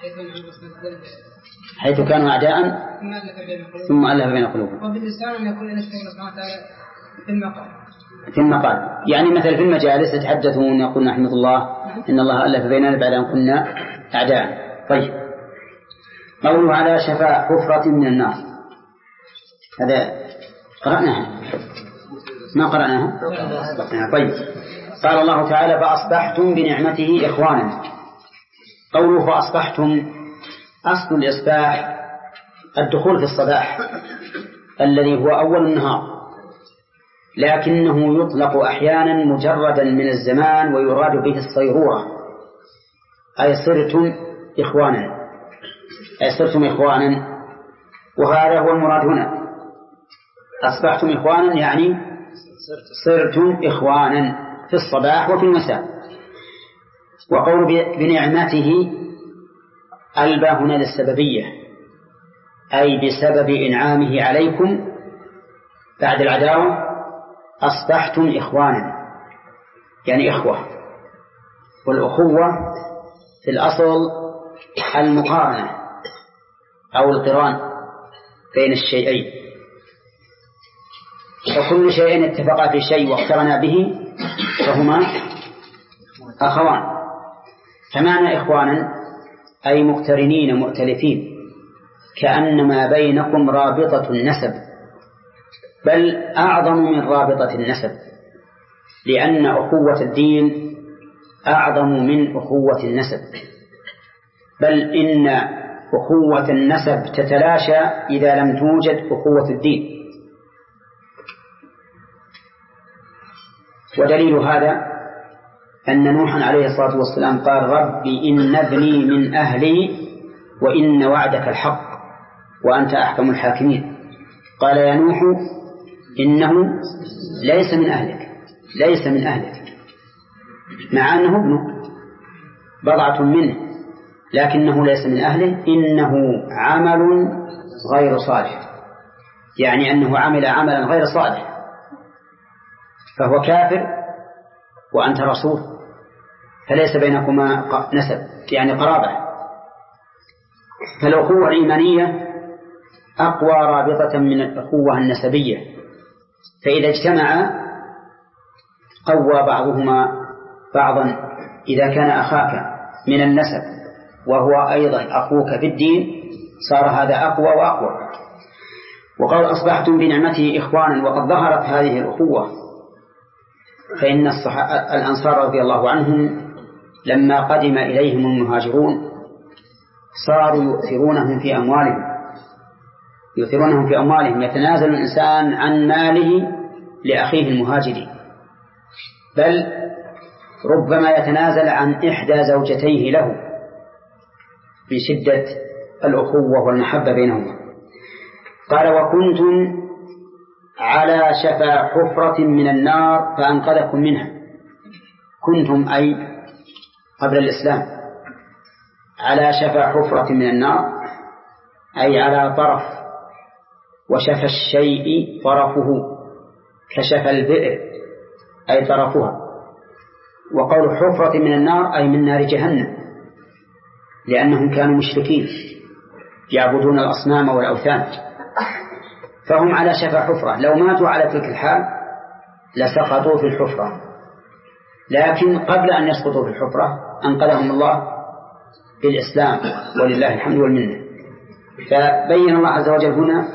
Speaker 1: حيث كانوا أعداء ثم ألف بين قلوبهم.
Speaker 4: وباللسان أن يقول نشكر الله سبحانه وتعالى في المقال.
Speaker 1: في المقال يعني مثلا في المجالس يتحدثون يقول نحمد الله إن الله ألف بيننا بعد أن كنا أعداء. طيب، قوله على شفاء حفرة من النار، هذا قرأناها ما قرأناها؟ طيب، قال الله تعالى فأصبحتم بنعمته إخوانا. قوله فأصبحتم، أصل الإصباح الدخول في الصباح الذي هو أول النهار، لكنه يطلق أحيانا مجردا من الزمان ويراد به الصيرورة، أي صرتم إخوانا، أي صرتم إخوانا، وهذا هو المراد هنا. أصبحتم إخوانا يعني صرتم إخوانا في الصباح وفي المساء. وقول بنعمته البا هنا للسببية، أي بسبب إنعامه عليكم بعد العداوة أصبحتم إخوانا، يعني إخوة. والأخوة في الأصل المقارنة أو القران بين الشيئين، وكل شيء اتفق في شيء واقترنا به فهما أخوان. فمعنى إخوانا أي مقترنين مؤتلفين، كأنما بينكم رابطة النسب، بل أعظم من رابطة النسب، لأن أخوة الدين أعظم من أخوة النسب، بل إن أخوة النسب تتلاشى إذا لم توجد أخوة الدين. ودليل هذا أن نوحا عليه الصلاة والسلام قال ربي إن ابني من أهلي وإن وعدك الحق وأنت أحكم الحاكمين. قال يا نوح إنه ليس من أهلك ليس من أهلك مع أنه ابنه بضعة منه، لكنه ليس من أهله، إنه عمل غير صالح، يعني أنه عمل عملا غير صالح، فهو كافر وأنت رسول، فليس بينكما نسب يعني قرابة. فالأخوة الإيمانية أقوى رابطة من الأخوة النسبية، فإذا اجتمع قوى بعضهما بعضا. إذا كان أخاك من النسب وهو أيضا أخوك في الدين صار هذا أقوى وأقوى. وقال أصبحتم بنعمته إخوانا، وقد ظهرت هذه الأخوة، فإن الأنصار رضي الله عنهم لما قدم إليهم المهاجرون صاروا يؤثرونهم في أموالهم يؤثرونهم في أموالهم يتنازل الإنسان عن ماله لأخيه المهاجر، بل ربما يتنازل عن إحدى زوجتيه له من شدة الأخوة والمحبة بينهما. قال وكنتم على شفا حفرة من النار فأنقذكم منها. كنتم أي قبل الإسلام على شفا حفرة من النار، أي على طرف، وشفى الشيء طرفه كشف البئر أي طرفها. وقول حفرة من النار أي من نار جهنم، لأنهم كانوا مشركين يعبدون الأصنام والأوثان، فهم على شفا حفرة، لو ماتوا على تلك الحال لسقطوا في الحفرة، لكن قبل أن يسقطوا في الحفرة أنقذهم الله بالإسلام ولله الحمد والمنة. فبين الله عز وجل هنا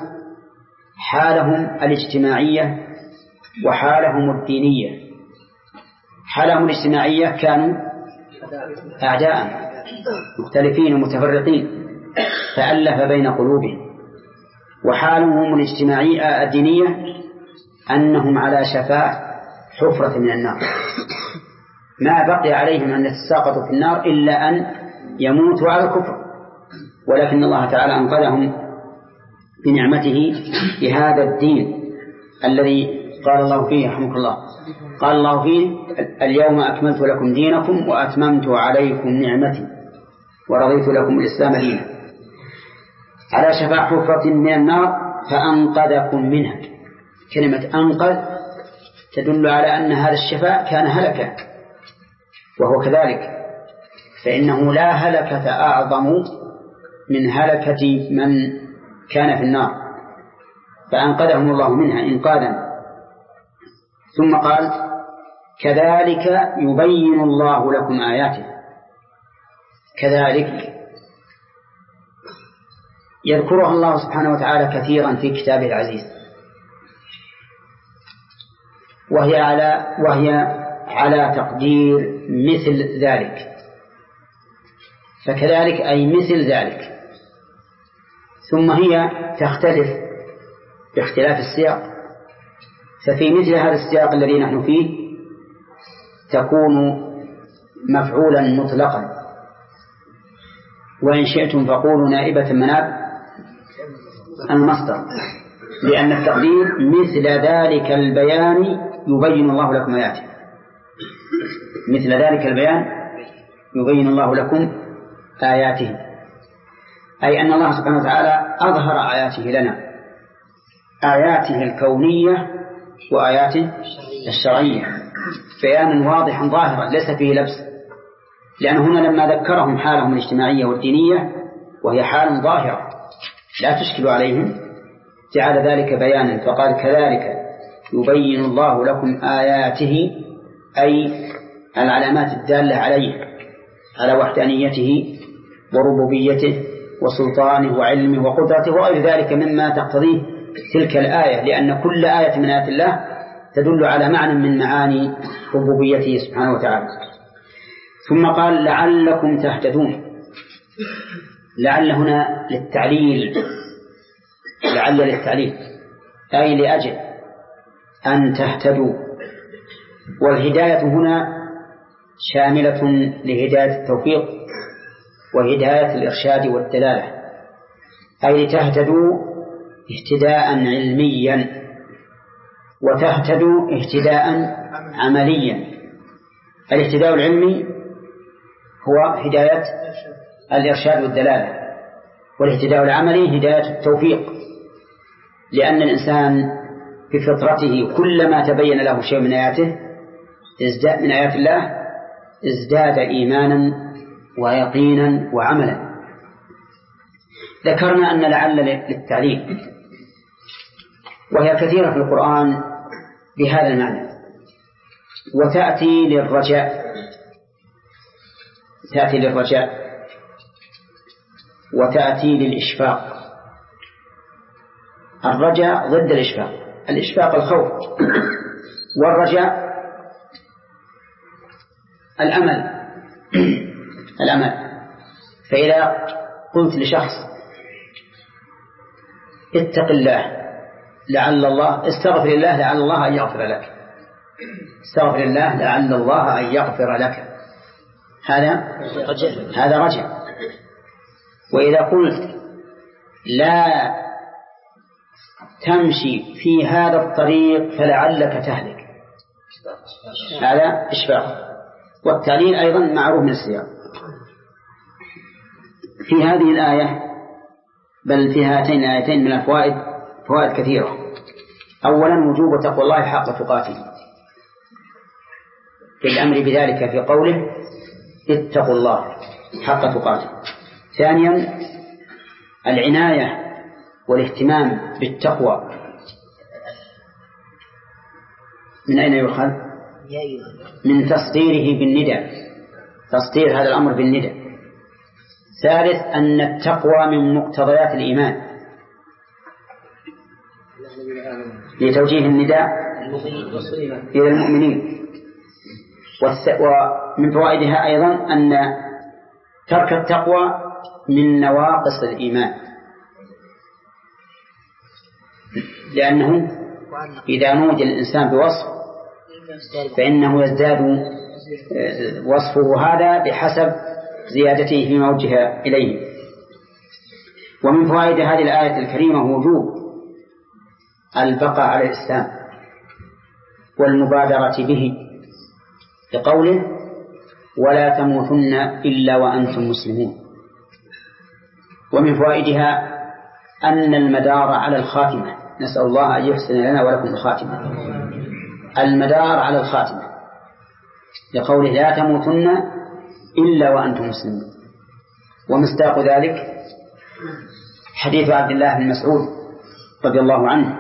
Speaker 1: حالهم الاجتماعية وحالهم الدينية. حالهم الاجتماعية كانوا أعداء مختلفين ومتفرقين فألف بين قلوبهم، وحالهم الاجتماعية الدينية أنهم على شفاء حفرة من النار، ما بقي عليهم أن يتساقطوا في النار إلا أن يموتوا على الكفر، ولكن الله تعالى أنقذهم بنعمته بهذا الدين الذي قال الله فيه رحمه الله قال الله فيه اليوم أكملت لكم دينكم وأتممت عليكم نعمتي ورضيت لكم الإسلام دينا. على شفاء حفرة من النار فأنقذكم منها. كلمة أنقذ تدل على أن هذا الشفاء كان هلكة، وهو كذلك، فإنه لا هلكة أعظم من هلكة من كان في النار، فأنقذهم الله منها إنقاذا. ثم قال كذلك يبين الله لكم آياته. كذلك يذكرها الله سبحانه وتعالى كثيرا في كتابه العزيز، وهي على وهي على تقدير مثل ذلك. فكذلك أي مثل ذلك. ثم هي تختلف باختلاف السياق، ففي مثل هذا السياق الذي نحن فيه تكون مفعولا مطلقا، وإن شئتم فقولوا نائبة مناب المصدر، لأن التقدير مثل ذلك البيان يبين الله لكم آياته. مثل ذلك البيان يبين الله لكم آياته، أي أن الله سبحانه وتعالى أظهر آياته لنا، آياته الكونية وآياته الشرعية بيانا واضحا ظاهرا ليس فيه لبس، لأن هنا لما ذكرهم حالهم الاجتماعية والدينية وهي حال ظاهرة لا تشكل عليهم جعل ذلك بيانا، فقال كذلك يبين الله لكم آياته أي العلامات الدالة عليه على وحدانيته وربوبيته وسلطانه وعلمه وقدرته وغير ذلك مما تقتضيه تلك الآية، لأن كل آية من آيات الله تدل على معنى من معاني ربوبيته سبحانه وتعالى. ثم قال لعلكم تهتدون. لعل هنا للتعليل، لعل للتعليل أي لأجل أن تهتدوا. والهداية هنا شاملة لهداية التوفيق وهداية الإرشاد وتهتدوا اهتداء عمليا. الاهتداء العلمي هو هداية الإرشاد والدلالة، والاهتداء العملي هداية التوفيق، لأن الإنسان بفطرته كلما تبين له شيء من آياته ازداد من آيات الله ازداد إيمانا ويقينا وعملا. ذكرنا أن لعل للتعليل، وهي كثيرة في القرآن بهذا المعنى، وتأتي للرجاء تأتي للرجاء وتأتي للإشفاق. الرجاء ضد الإشفاق، الإشفاق الخوف، والرجاء الأمل الأمل. فإذا قلت لشخص اتق الله لعل الله استغفر الله لعل الله أن يغفر لك استغفر الله لعل الله أن يغفر لك، هذا هذا رجاء. وإذا قلت لا تمشي في هذا الطريق فلعلك تهلك، هذا إشفاق. والتعليل أيضا معروف من السياق. في هذه الآية بل في هاتين الآيتين من الفوائد فوائد كثيرة. أولا وجوب تقوى الله حق تقاته في الأمر بذلك في قوله اتقوا الله حق تقاته. ثانيا العناية والاهتمام بالتقوى. من أين يؤخذ؟ من تصديره بالندى، تصدير هذا الأمر بالندى. ثالث أن التقوى من مقتضيات الإيمان لتوجيه النداء إلى المؤمنين. ومن فوائدها أيضا أن ترك التقوى من نواقص الإيمان، لأنه إذا نودي الإنسان بوصف فإنه يزداد وصفه هذا بحسب زيادته فيما وجه إليه. ومن فوائد هذه الآية الكريمة وجوب البقاء على الإسلام والمبادرة به لقوله ولا تموتن إلا وأنتم مسلمون. ومن فوائدها أن المدار على الخاتمة، نسأل الله أن يحسن لنا ولكم الخاتمة، المدار على الخاتمة لقوله لا تموتن إلا وأنتم مسلمون. ومصداق ذلك حديث عبد الله بن مسعود رضي الله عنه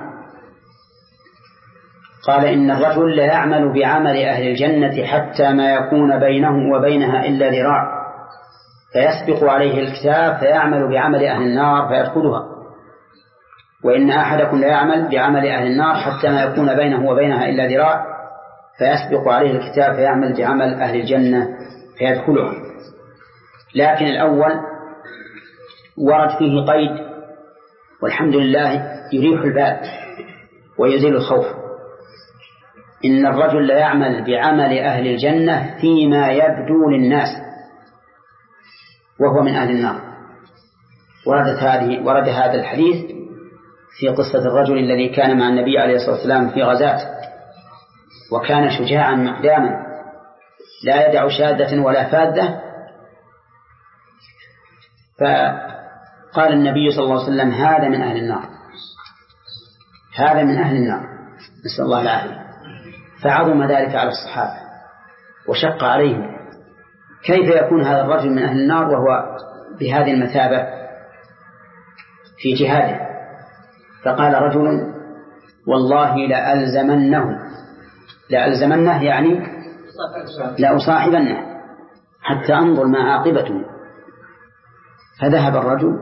Speaker 1: قال إن الرجل لا يعمل بعمل أهل الجنة حتى ما يكون بينه وبينها إلا ذراع فيسبق عليه الكتاب فيعمل بعمل أهل النار فيدخلها، وإن أحدكم لا يعمل بعمل أهل النار حتى ما يكون بينه وبينها إلا ذراع فيسبق عليه الكتاب فيعمل بعمل أهل الجنة فيدخلها. لكن الأول ورد فيه قيد والحمد لله يريح البال ويزيل الخوف. إن الرجل لا يعمل بعمل أهل الجنة فيما يبدو للناس وهو من أهل النار. وردت هذه ورد هذا الحديث في قصة الرجل الذي كان مع النبي عليه الصلاة والسلام في غزاة، وكان شجاعا مقداما لا يدع شاذة ولا فاذة، فقال النبي صلى الله عليه وسلم هذا من أهل النار، هذا من أهل النار، نسأل الله العافية. فعظم ذلك على الصحابة وشق عليهم، كيف يكون هذا الرجل من أهل النار وهو بهذه المثابة في جهاده؟ فقال رجل والله لألزمنه، لألزمنه يعني لأصاحبنه حتى أنظر ما عاقبته. فذهب الرجل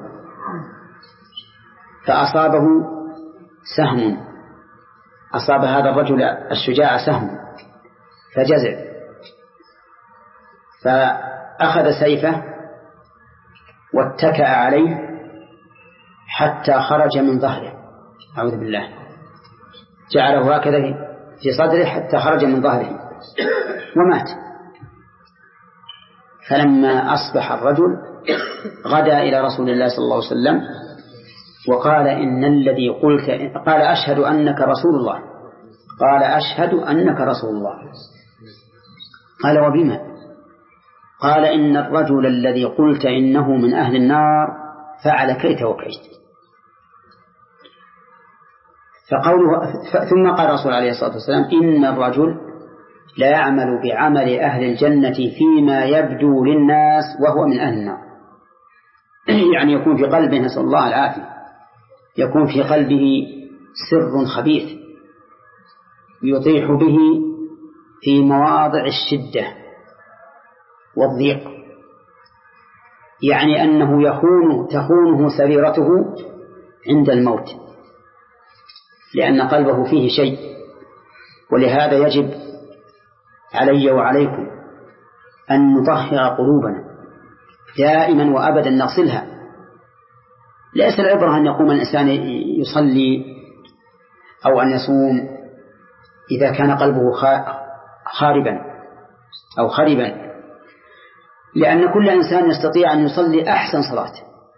Speaker 1: فأصابه سهم، أصاب هذا الرجل الشجاع سهم فجزع، فأخذ سيفه واتكأ عليه حتى خرج من ظهره، أعوذ بالله، جعله هكذا في صدره حتى خرج من ظهره ومات. فلما أصبح الرجل غدا إلى رسول الله صلى الله عليه وسلم وقال إن الذي قلت، قال أشهد أنك رسول الله، قال أشهد أنك رسول الله. قال وبما؟ قال إن الرجل الذي قلت إنه من أهل النار فعل كيت وكيت. فقوله ثم قال الرسول عليه الصلاة والسلام إن الرجل لا يعمل بعمل أهل الجنة فيما يبدو للناس وهو من أهل النار. يعني يكون في قلبه، نسأل الله العافية، يكون في قلبه سر خبيث يطيح به في مواضع الشدة والضيق، يعني أنه يخون تخونه سريرته عند الموت، لأن قلبه فيه شيء. ولهذا يجب علي وعليكم أن نطهر قلوبنا دائما وأبدا، نغسلها. ليس العبرة أن يقوم الإنسان يصلي أو أن يصوم إذا كان قلبه خاربا أو خربا، لأن كل إنسان يستطيع أن يصلي أحسن صلاة،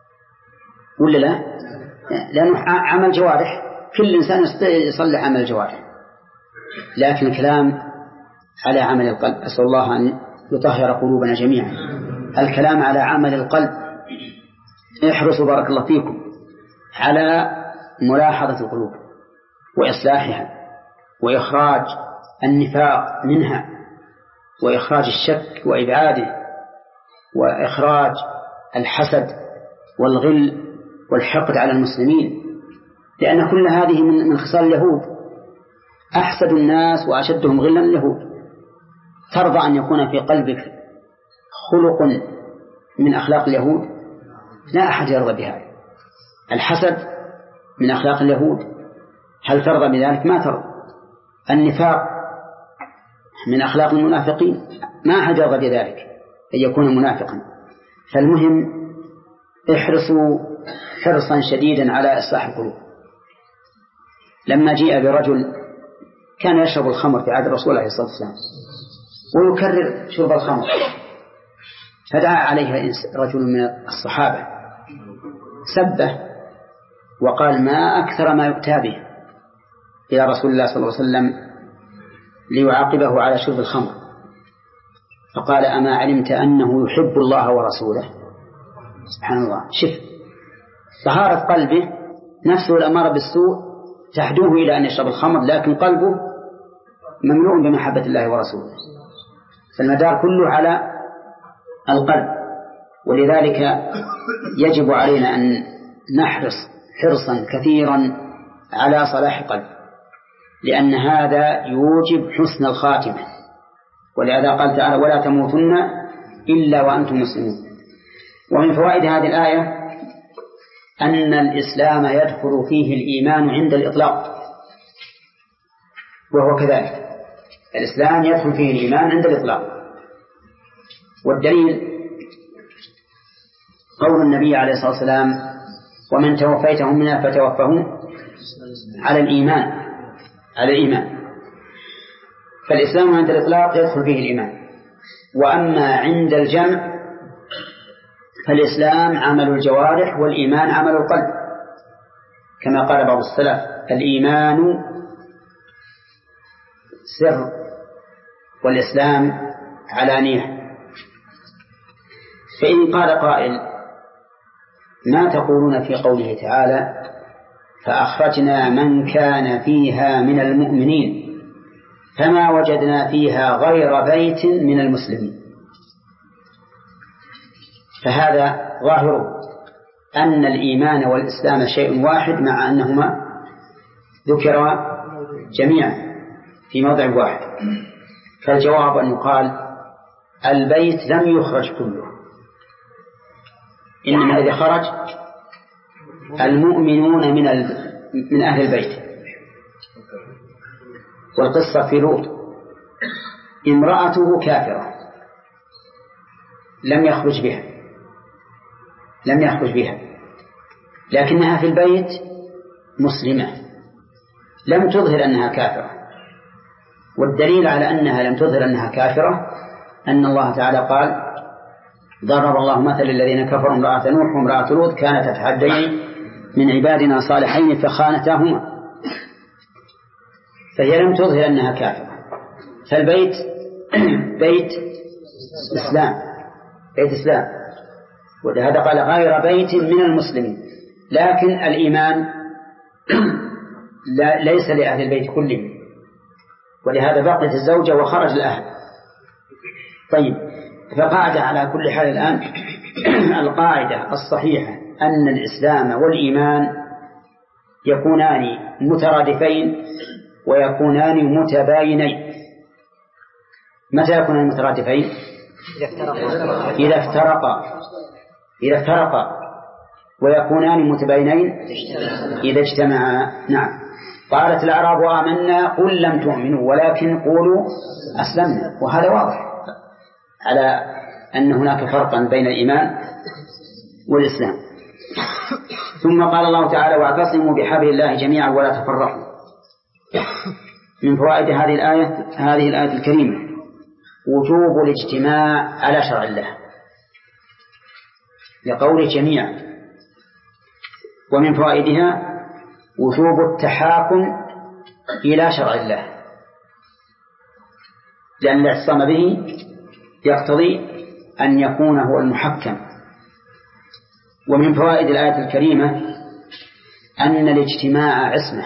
Speaker 1: ولا لا؟ لأنه عمل جوارح، كل إنسان يستطيع يصلي عمل جوارح، لكن الكلام على عمل القلب. أسأل الله أن يطهر قلوبنا جميعا. الكلام على عمل القلب. احرصوا بارك الله فيكم على ملاحظة القلوب وإصلاحها وإخراج النفاق منها وإخراج الشك وإبعاده وإخراج الحسد والغل والحقد على المسلمين، لأن كل هذه من خصال اليهود. أحسد الناس وأشدهم غلا اليهود. ترضى أن يكون في قلبك خلق من أخلاق اليهود؟ لا أحد يرضى بهذا. الحسد من أخلاق اليهود، هل ترضى بذلك؟ ما ترضى. النفاق من أخلاق المنافقين، ما أحد يرضى بذلك أن يكون منافقا. فالمهم احرصوا حرصا شديدا على إصلاح القلوب. لما جاء برجل كان يشرب الخمر في عهد الرسول عليه الصلاة والسلام ويكرر شرب الخمر، فدعا عليه رجل من الصحابة سبه وقال ما أكثر ما يؤتى به إلى رسول الله صلى الله عليه وسلم ليعاقبه على شرب الخمر، فقال أما علمت أنه يحب الله ورسوله؟ سبحان الله. شف طهارة قلبه، نفسه الأمارة بالسوء تحدوه إلى أن يشرب الخمر، لكن قلبه مملوء بمحبة الله ورسوله. فالمدار كله على القلب، ولذلك يجب علينا أن نحرص حرصا كثيرا على صلاح القلب، لأن هذا يوجب حسن الخاتمة. ولهذا قال تعالى ولا تموتن إلا وأنتم مسلمون. ومن فوائد هذه الآية أن الإسلام يدخل فيه الإيمان عند الإطلاق، وهو كذلك. الإسلام يدخل فيه الإيمان عند الإطلاق. والدليل قول النبي عليه الصلاة والسلام ومن توفيتهم منا فتوفهم على الإيمان على الإيمان. فالإسلام عند الإطلاق يدخل فيه الإيمان. وأما عند الجمع فالإسلام عمل الجوارح والإيمان عمل القلب، كما قال بعض السلف الإيمان سر والإسلام علانية. فإن قال قائل ما تقولون في قوله تعالى فأخرجنا من كان فيها من المؤمنين فما وجدنا فيها غير بيت من المسلمين؟ فهذا ظاهر أن الإيمان والإسلام شيء واحد، مع أنهما ذكرا جميعا في موضع واحد. فالجواب أن يقال البيت لم يخرج كله، إنما إذا خرج المؤمنون من من أهل البيت. والقصة في لوط امرأته كافرة لم يخرج بها لم يخرج بها لكنها في البيت مسلمة لم تظهر أنها كافرة. والدليل على أنها لم تظهر أنها كافرة أن الله تعالى قال ضرب الله مثل الذين كفروا امرأة نوح وامرأة لوط كانتا تحدين من عبادنا صالحين فخانتاهما فهي لم تظهر أنها كافرة. فالبيت بيت إسلام، بيت إسلام، ولهذا قال غير بيت من المسلمين. لكن الإيمان لا ليس لأهل البيت كلهم، ولهذا بقيت الزوجة وخرج الأهل. طيب، فقاعدة على كل حال الآن القاعدة الصحيحة أن الإسلام والإيمان يكونان مترادفين ويكونان متباينين. متى يكونان مترادفين؟ إذا افترقا إذا افترقا ويكونان متباينين إذا اجتمعا. نعم. قالت الأعراب آمنا قل لم تؤمنوا ولكن قولوا أسلمنا، وهذا واضح على أن هناك فرقا بين الإيمان والإسلام. ثم قال الله تعالى واعتصموا بحبل الله جميعا ولا تفرقوا. من فوائد هذه الآية هذه الآية الكريمة وجوب الاجتماع على شرع الله لقول جميعا. ومن فوائدها وجوب التحاكم إلى شرع الله، لأن الاعتصام به يقتضي أن يكون هو المحكم. ومن فوائد الآية الكريمة أن الاجتماع عصمة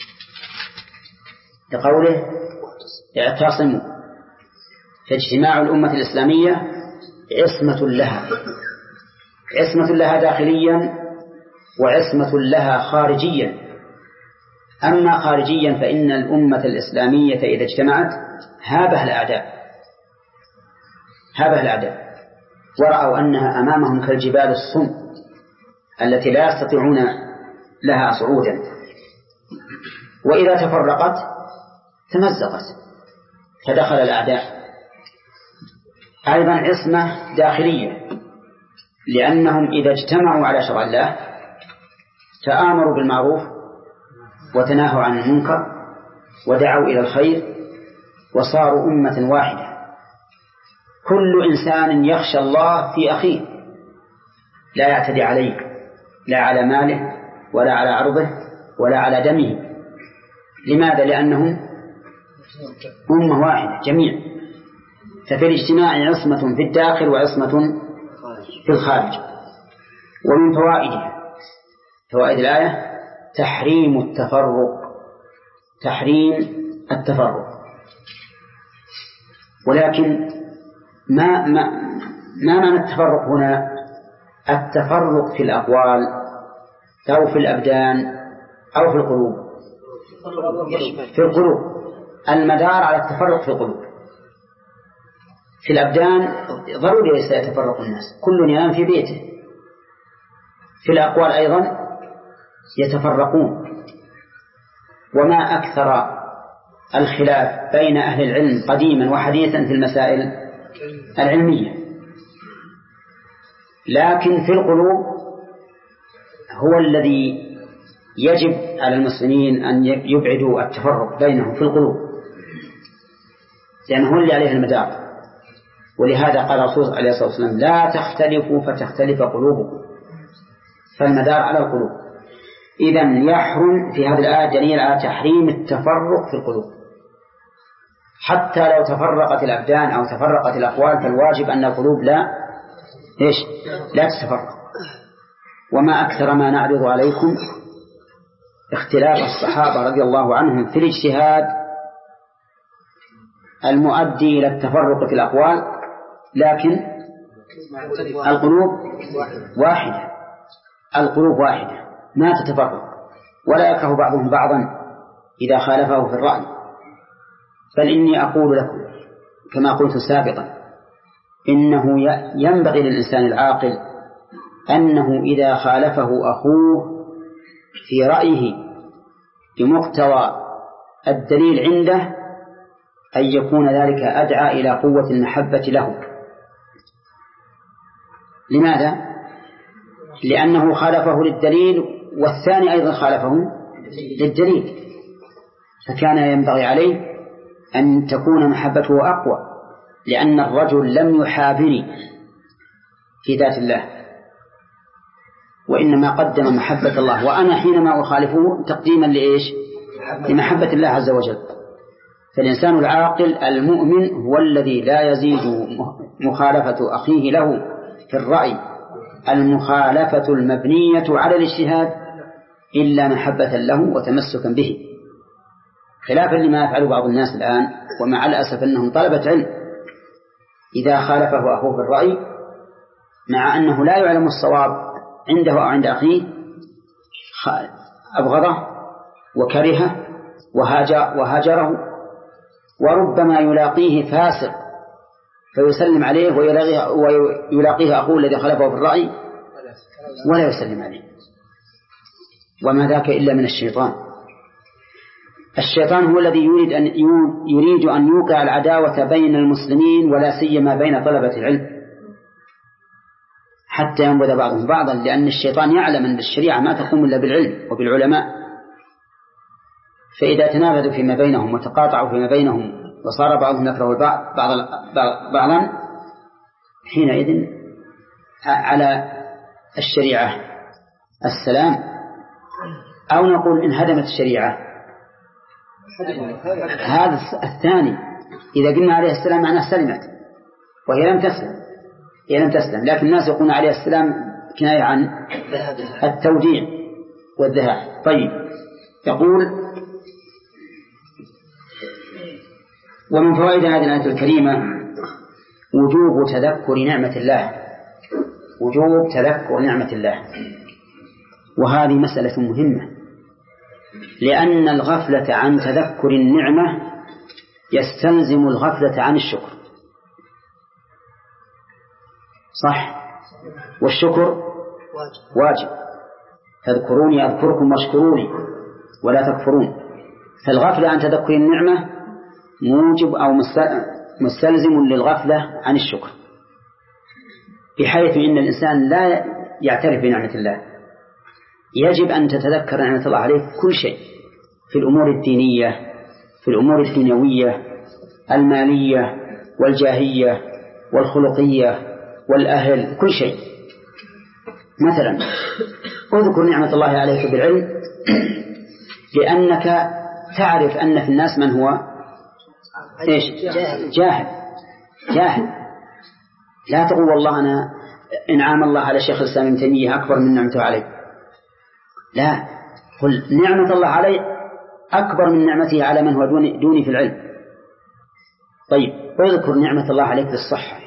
Speaker 1: لقوله اعتصموا، فاجتماع الأمة الإسلامية عصمة لها، عصمة لها داخليا وعصمة لها خارجيا. أما خارجيا فإن الأمة الإسلامية إذا اجتمعت هابه الأعداء هابه الأعداء ورأوا أنها أمامهم كالجبال الصم التي لا يستطيعون لها صعودا، وإذا تفرقت تمزقت فدخل الأعداء. أيضا عصمة داخلية، لأنهم إذا اجتمعوا على شرع الله تآمروا بالمعروف وتناهوا عن المنكر ودعوا إلى الخير وصاروا أمة واحدة، كل إنسان يخشى الله في أخيه لا يعتدي عليه، لا على ماله ولا على عرضه ولا على دمه. لماذا؟ لأنهم أمة واحدة جميع. ففي الاجتماع عصمة في الداخل وعصمة في الخارج. ومن فوائدها فوائد الآية تحريم التفرق، تحريم التفرق. ولكن ما ما ما معنى التفرق هنا؟ التفرق في الأقوال أو في الأبدان أو في القلوب؟ في القلوب. المدار على التفرق في القلوب. في الأبدان ضروري ليس يتفرق الناس، كل ينام في بيته. في الأقوال أيضا يتفرقون. وما أكثر الخلاف بين أهل العلم قديما وحديثا في المسائل العلمية. لكن في القلوب هو الذي يجب على المسلمين أن يبعدوا التفرق بينهم في القلوب، لأنه هو اللي عليه المدار. ولهذا قال الرسول عليه الصلاة والسلام لا تختلفوا فتختلف قلوبكم، فالمدار على القلوب. إذن يحرم في هذه الآية دليل على تحريم التفرق في القلوب. حتى لو تفرقت الأبدان أو تفرقت الأقوال فالواجب أن القلوب لا إيش لا تتفرق. وما أكثر ما نعرض عليكم اختلاف الصحابة رضي الله عنهم في الاجتهاد المؤدي إلى التفرق في الأقوال، لكن القلوب واحدة، القلوب واحدة ما تتفرق، ولا يكره بعضهم بعضا إذا خالفه في الرأي. بل إني أقول لكم كما قلت سابقا إنه ينبغي للإنسان العاقل أنه إذا خالفه أخوه في رأيه بمقتضى الدليل عنده أن يكون ذلك أدعى إلى قوة المحبة له. لماذا؟ لأنه خالفه للدليل والثاني أيضا خالفه للدليل، فكان ينبغي عليه أن تكون محبته أقوى، لأن الرجل لم يحابني في ذات الله وإنما قدم محبة الله، وأنا حينما أخالفه تقديما لإيش؟ لمحبة الله عز وجل. فالإنسان العاقل المؤمن هو الذي لا يزيد مخالفة أخيه له في الرأي المخالفة المبنية على الاجتهاد إلا محبة له وتمسكا به، خلافا لما يفعل بعض الناس الآن، ومع الأسف أنهم طلبة علم إذا خالفه أخوه في الرأي مع أنه لا يعلم الصواب عنده أو عند أخيه أبغضه وكرهه وهاجره، وربما يلاقيه فاسق فيسلم عليه ويلاقيه أخوه الذي خلفه في الرأي ولا يسلم عليه، وما ذاك إلا من الشيطان. الشيطان هو الذي يريد أن يريد أن يوقع العداوة بين المسلمين ولا سيما بين طلبة العلم حتى ينبذ بعضهم بعضا، لأن الشيطان يعلم أن الشريعة ما تقوم إلا بالعلم وبالعلماء، فإذا تنابذوا فيما بينهم وتقاطعوا فيما بينهم وصار بعضهم يكره البعض بعض بعضا حينئذ على الشريعة السلام، أو نقول انهدمت الشريعة. هذا الثاني إذا قلنا عليه السلام معناه سلمت وهي لم تسلم، هي لم تسلم، لكن الناس يقولون عليه السلام كناية عن التوديع والذهاب. طيب، يقول: ومن فوائد هذه الآية الكريمة وجوب تذكر نعمة الله، وجوب تذكر نعمة الله، وهذه مسألة مهمة، لأن الغفلة عن تذكر النعمة يستلزم الغفلة عن الشكر، صح؟ والشكر واجب، تذكروني أذكركم واشكروني ولا تكفرون. فالغفلة عن تذكر النعمة موجب أو مستلزم للغفلة عن الشكر، بحيث إن الإنسان لا يعترف بنعمة الله. يجب أن تتذكر نعمة الله عليك كل شيء، في الأمور الدينية، في الأمور الدنيوية، المالية والجاهية والخلقية والأهل، كل شيء. مثلا اذكر نعمة الله عليك بالعلم، لأنك تعرف أن في الناس من هو إيش؟ جاهل جاهل لا تقول والله أنا إنعام الله على شيخ الإسلام ابن تيمية أكبر من نعمته عليه، لا، قل نعمة الله علي أكبر من نعمته على من هو دوني, دوني في العلم. طيب، اذكر نعمة الله عليك بالصحة،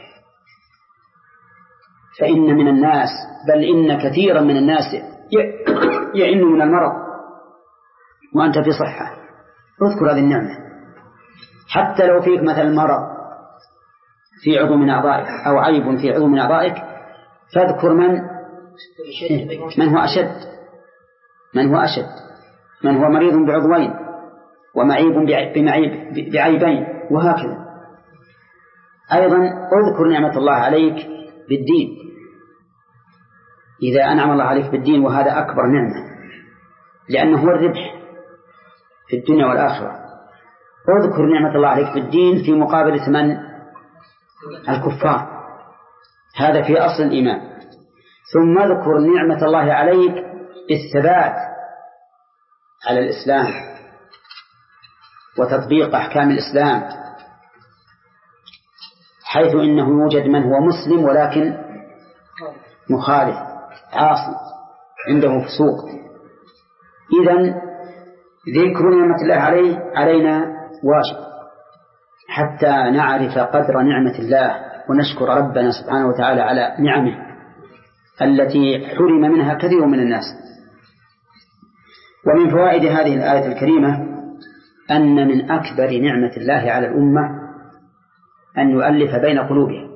Speaker 1: فإن من الناس بل إن كثيرا من الناس يئن من المرض وأنت في صحة. اذكر هذه النعمة، حتى لو فيك مثل مرض في عضو من أعضائك أو عيب في عضو من أعضائك، فاذكر من من هو أشد من هو أشد من هو مريض بعضوين ومعيب بعيبين، وهكذا. أيضا اذكر نعمة الله عليك بالدين، إذا أنعم الله عليك بالدين، وهذا أكبر نعمة لأنه هو الربح في الدنيا والآخرة. اذكر نعمة الله عليك بالدين في مقابلة من؟ الكفار، هذا في أصل الإيمان. ثم اذكر نعمة الله عليك بالثبات على الإسلام وتطبيق أحكام الإسلام، حيث إنه يوجد من هو مسلم ولكن مخالف عاصي عنده فسوق. إذن ذكر نعمة الله عليه علينا واجب حتى نعرف قدر نعمة الله ونشكر ربنا سبحانه وتعالى على نعمه التي حرم منها كثير من الناس. ومن فوائد هذه الآية الكريمة أن من أكبر نعمة الله على الأمة أن يؤلف بين قلوبها،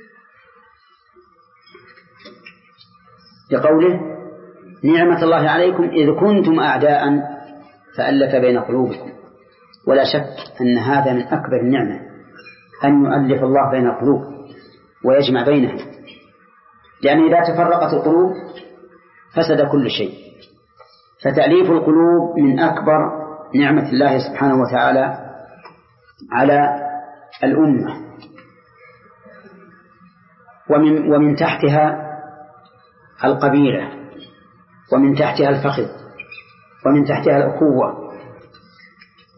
Speaker 1: لقوله نعمة الله عليكم إذ كنتم أعداء فألف بين قلوبكم. ولا شك أن هذا من أكبر النعمة، أن يؤلف الله بين القلوب ويجمع بينها، لأن إذا تفرقت القلوب فسد كل شيء. فتأليف القلوب من أكبر نعمة الله سبحانه وتعالى على الأمة، ومن, ومن تحتها القبيلة، ومن تحتها الفخذ، ومن تحتها الأخوة،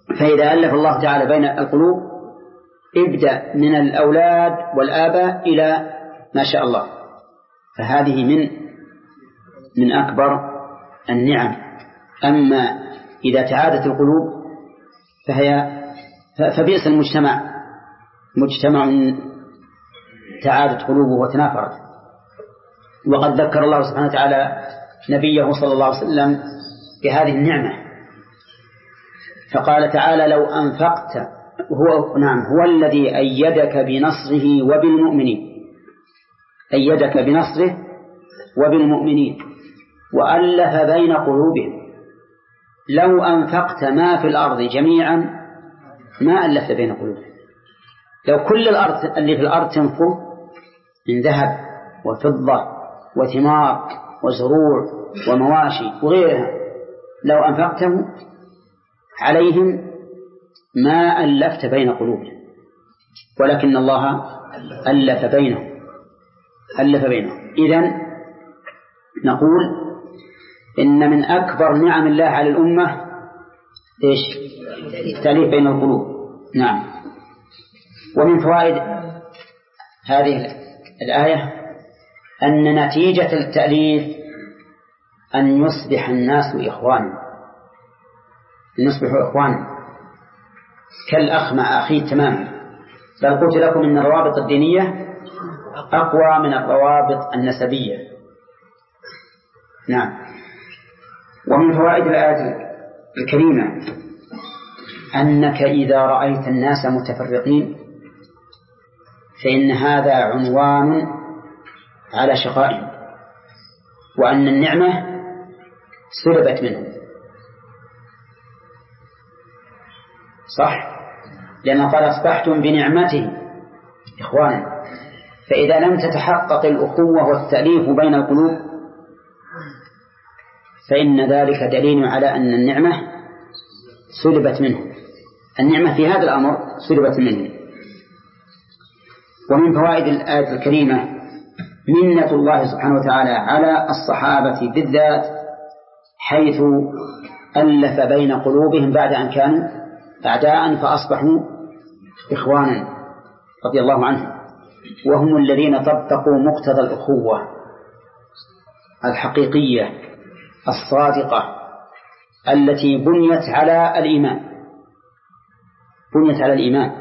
Speaker 1: فإذا ألف الله تعالى بين القلوب ابدأ من الأولاد والآباء إلى ما شاء الله، فهذه من من أكبر النعم. أما إذا تعادت القلوب فهي فبئس المجتمع، مجتمع تعادت قلوبه وتنافرت. وقد ذكر الله سبحانه وتعالى نبيه صلى الله عليه وسلم بهذه النعمة، فقال تعالى: لو أنفقت هو نعم هو الذي أيدك بنصره وبالمؤمنين، أيدك بنصره وبالمؤمنين وألف بين قلوبهم. لو أنفقت ما في الأرض جميعا ما ألفت بين قلوبهم. لو كل الأرض اللي في الأرض تنفق من ذهب وفضة وثمار وزروع ومواشي وغيرها، لو أنفقته عليهم ما ألفت بين قلوبهم، ولكن الله ألف بينهم ألف بينهم. إذن نقول إن من أكبر نعم الله على الأمة إيش؟ التأليف بين القلوب. نعم. ومن فوائد هذه الآية أن نتيجة التأليف أن يصبح الناس إخوانا، أن يصبحوا إخوانا كالأخ مع أخيه تماما. بل قلت لكم إن الروابط الدينية أقوى من الروابط النسبية. نعم. ومن فوائد الآية الكريمة أنك إذا رأيت الناس متفرقين فإن هذا عنوان على شقائهم، وأن النعمة سلبت منهم. صح؟ لأنه قال: أصبحتم بنعمته إخوانا. فإذا لم تتحقق الأخوة والتأليف بين القلوب فإن ذلك دليل على أن النعمة سلبت منهم، النعمة في هذا الأمر سلبت منهم. ومن فوائد الآية الكريمة منة الله سبحانه وتعالى على الصحابة بالذات، حيث ألف بين قلوبهم بعد أن كانوا أعداء فأصبحوا إخوانا رضي الله عنهم، وهم الذين طبقوا مقتضى الأخوة الحقيقية الصادقة التي بنيت على الإيمان بنيت على الإيمان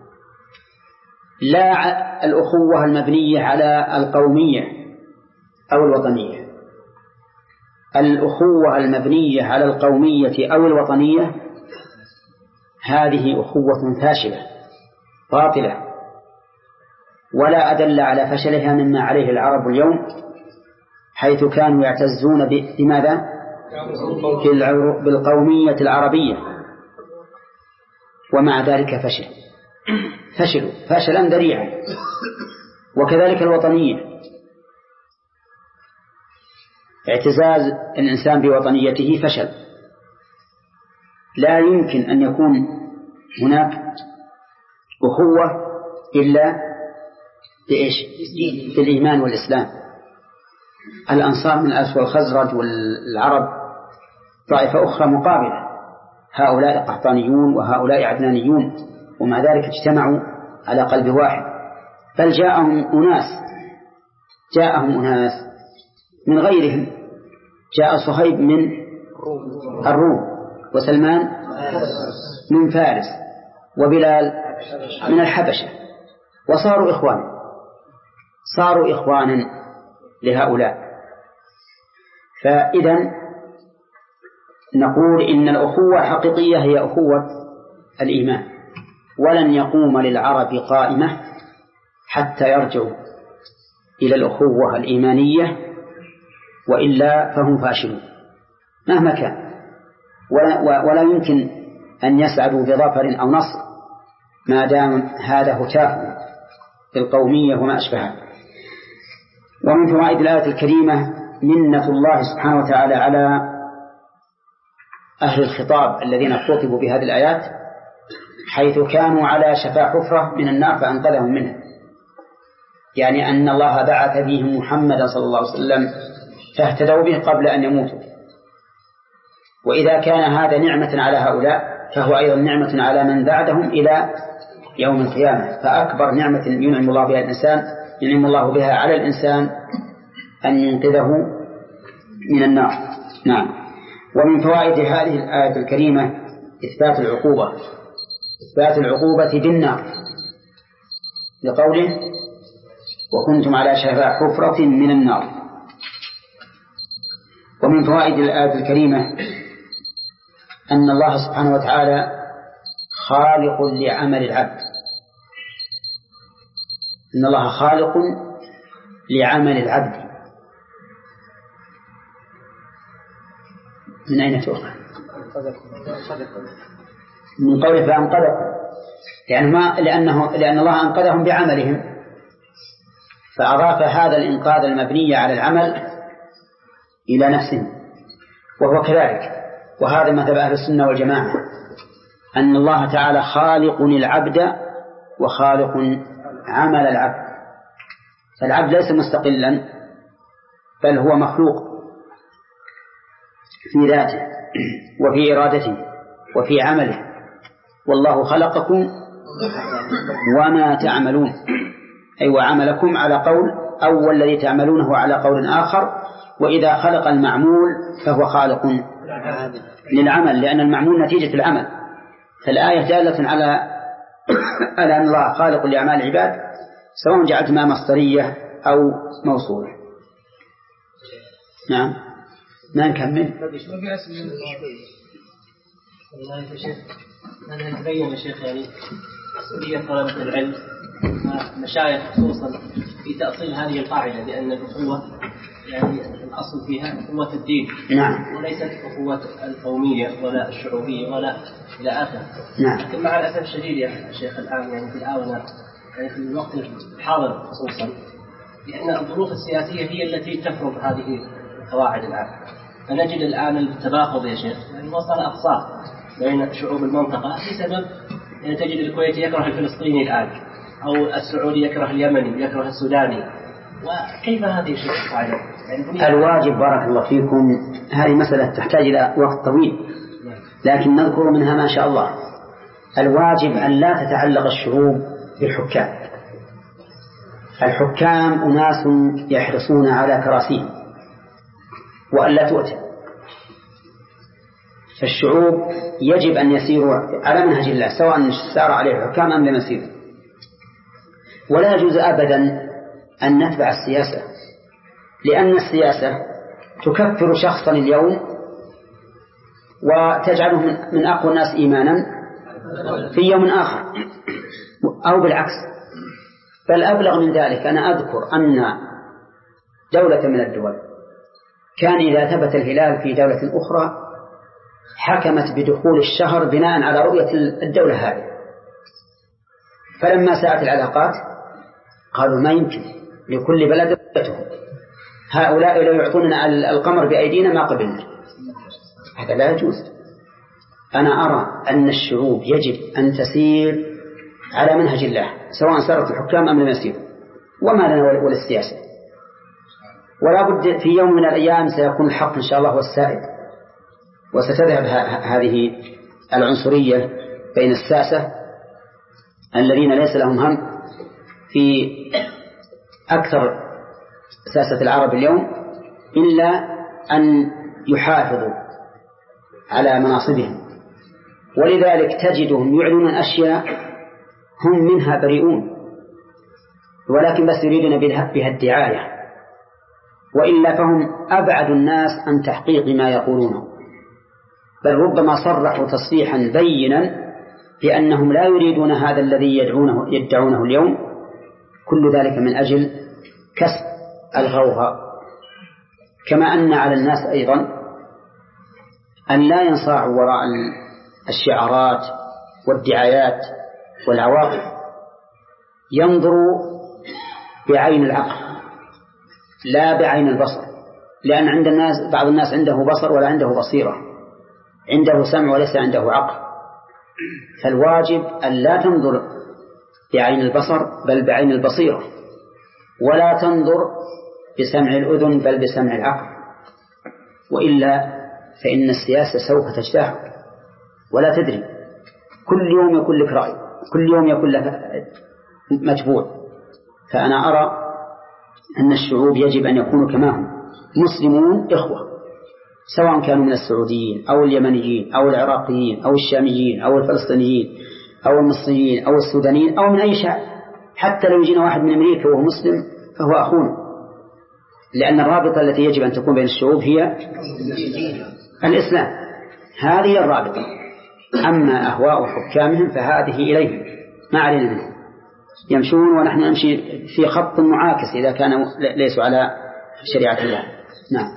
Speaker 1: لا الأخوة المبنية على القومية أو الوطنية. الأخوة المبنية على القومية أو الوطنية هذه أخوة فاشلة باطلة، ولا أدل على فشلها مما عليه العرب اليوم، حيث كانوا يعتزون بماذا؟ بالقومية العربية، ومع ذلك فشل فشلوا فشلا ذريعا. وكذلك الوطنية، اعتزاز الإنسان بوطنيته فشل. لا يمكن أن يكون هناك أخوة إلا بإيش؟ بالإيمان والإسلام. الأنصار من الأوس والخزرج والعرب طائفة أخرى مقابلة، هؤلاء قحطانيون وهؤلاء عدنانيون، ومع ذلك اجتمعوا على قلب واحد. بل جاءهم أناس جاءهم أناس من غيرهم، جاء صهيب من الروم، وسلمان من فارس، وبلال من الحبشة، وصاروا إخوانا صاروا إخوانا لهؤلاء. فإذا نقول إن الأخوة الحقيقية هي أخوة الإيمان، ولن يقوم للعرب قائمة حتى يرجعوا إلى الأخوة الإيمانية، وإلا فهم فاشلون مهما كان، ولا, ولا يمكن أن يسعدوا بظفر أو نصر ما دام هذا هتاف القومية وما أشبهها. ومن فوائد الآية الكريمة منة الله سبحانه وتعالى على أهل الخطاب الذين خطبوا بهذه الآيات، حيث كانوا على شفا حفرة من النار فأنقذهم منها، يعني أن الله بعث فيهم محمدا صلى الله عليه وسلم فاهتدوا به قبل أن يموتوا. وإذا كان هذا نعمة على هؤلاء فهو أيضا نعمة على من بعدهم إلى يوم القيامة. فأكبر نعمة ينعم الله بها الإنسان ينعم الله بها على الإنسان أن ينقذه من النار. نعم. ومن فوائد هذه الآية الكريمة إثبات العقوبة إثبات العقوبة بالنار لقوله وكنتم على شفا حفرة من النار. ومن فوائد الآية الكريمة أن الله سبحانه وتعالى خالق لعمل العبد إن الله خالق لعمل العبد. من أين تؤخذ؟ من قوله فأنقذكم يعني ما لأنه لأن الله أنقذهم بعملهم فأضاف هذا الإنقاذ المبني على العمل إلى نفسهم وهو كذلك. وهذا مذهب أهل السنة والجماعة أن الله تعالى خالق العبد وخالق عمل العبد. فالعبد ليس مستقلا بل هو مخلوق في ذاته وفي إرادته وفي عمله. والله خلقكم وما تعملون أي وعملكم على قول أو الذي تعملونه على قول آخر. وإذا خلق المعمول فهو خالق للعمل لأن المعمول نتيجة العمل. فالآية دالة على على أن الله خالق لأعمال العباد سواء جعلت ما مصدرية أو موصولة. نعم ما نكمل.
Speaker 2: والله يا شيخ أنا أتبين يا شيخ يعني مسؤولية طلبة العلم مشايخ خصوصا في تأصيل هذه القاعدة بأن الأخوة يعني الأصل فيها أخوة الدين
Speaker 1: نعم.
Speaker 2: وليست أخوة القومية ولا الشعوبية ولا إلى آخره.
Speaker 1: نعم.
Speaker 2: لكن مع الأسف الشديد يا شيخ الآن يعني في الآونة يعني في الوقت الحاضر خصوصا لأن الظروف السياسية هي التي تفرض هذه القواعد الآن. فنجد الآن التباغض يا شيخ يعني وصل أقصاه بين شعوب المنطقة بسبب يعني تجد الكويت يكره الفلسطيني الآن أو السعودي يكره اليمني يكره السوداني. وكيف هذه الشيء القاعدة يعني
Speaker 1: الواجب بارك الله فيكم هذه مسألة تحتاج إلى وقت طويل لكن نذكر منها ما شاء الله. الواجب أن لا تتعلق الشعوب بالحكام. الحكام أناس يحرصون على كراسيهم وأن لا تؤتى. فالشعوب يجب أن يسيروا على منهج الله سواء سار عليه الحكام أم لم يسيروا. ولا يجوز أبدا أن نتبع السياسة لأن السياسة تكفر شخصا اليوم وتجعله من أقوى الناس إيمانا في يوم آخر أو بالعكس. بل أبلغ من ذلك أنا أذكر أن دولة من الدول كان إذا ثبت الهلال في دولة أخرى حكمت بدخول الشهر بناء على رؤية الدولة هذه. فلما ساءت العلاقات قالوا ما يمكن لكل بلد رؤيته هؤلاء لو يعطوننا القمر بأيدينا ما قبلنا. هذا لا يجوز. أنا أرى أن الشعوب يجب أن تسير على منهج الله سواء سارت الحكام أم لم يسيروا وما لنا ولا السياسة. ولا بد في يوم من الأيام سيكون الحق إن شاء الله هو السائد وستذهب هذه العنصرية بين الساسة الذين ليس لهم هم في أكثر ساسة العرب اليوم إلا أن يحافظوا على مناصبهم. ولذلك تجدهم يعلنون أشياء هم منها بريئون ولكن بس يريدون بها الدعاية وإلا فهم أبعد الناس عن تحقيق ما يقولونه. بل ربما صرحوا تصريحا بينا بأنهم لا يريدون هذا الذي يدعونه, يدعونه اليوم. كل ذلك من أجل كسب الغوغاء. كما أن على الناس أيضا أن لا ينصاعوا وراء الشعارات والدعايات والعواقب. ينظروا بعين العقل لا بعين البصر لأن عند الناس بعض الناس عنده بصر ولا عنده بصيرة عنده سمع وليس عنده عقل. فالواجب أن لا تنظر بعين البصر بل بعين البصيرة ولا تنظر بسمع الأذن بل بسمع العقل وإلا فإن السياسة سوف تجتاح ولا تدري. كل يوم يكون لك رأي، كل يوم يكون لك متبوع. فأنا أرى أن الشعوب يجب أن يكونوا كما هم مسلمون إخوة، سواء كانوا من السعوديين أو اليمنيين أو العراقيين أو الشاميين أو الفلسطينيين أو المصريين أو السودانيين أو من أي شعب. حتى لو يجينا واحد من أمريكا وهو مسلم فهو أخونا، لأن الرابطة التي يجب أن تكون بين الشعوب هي الإسلام. هذه الرابطة. أما أهواء حكامهم فهذه إليهم، ما علينا منهم، يمشون ونحن نمشي في خط معاكس إذا كانوا ليسوا على شريعة الله. نعم.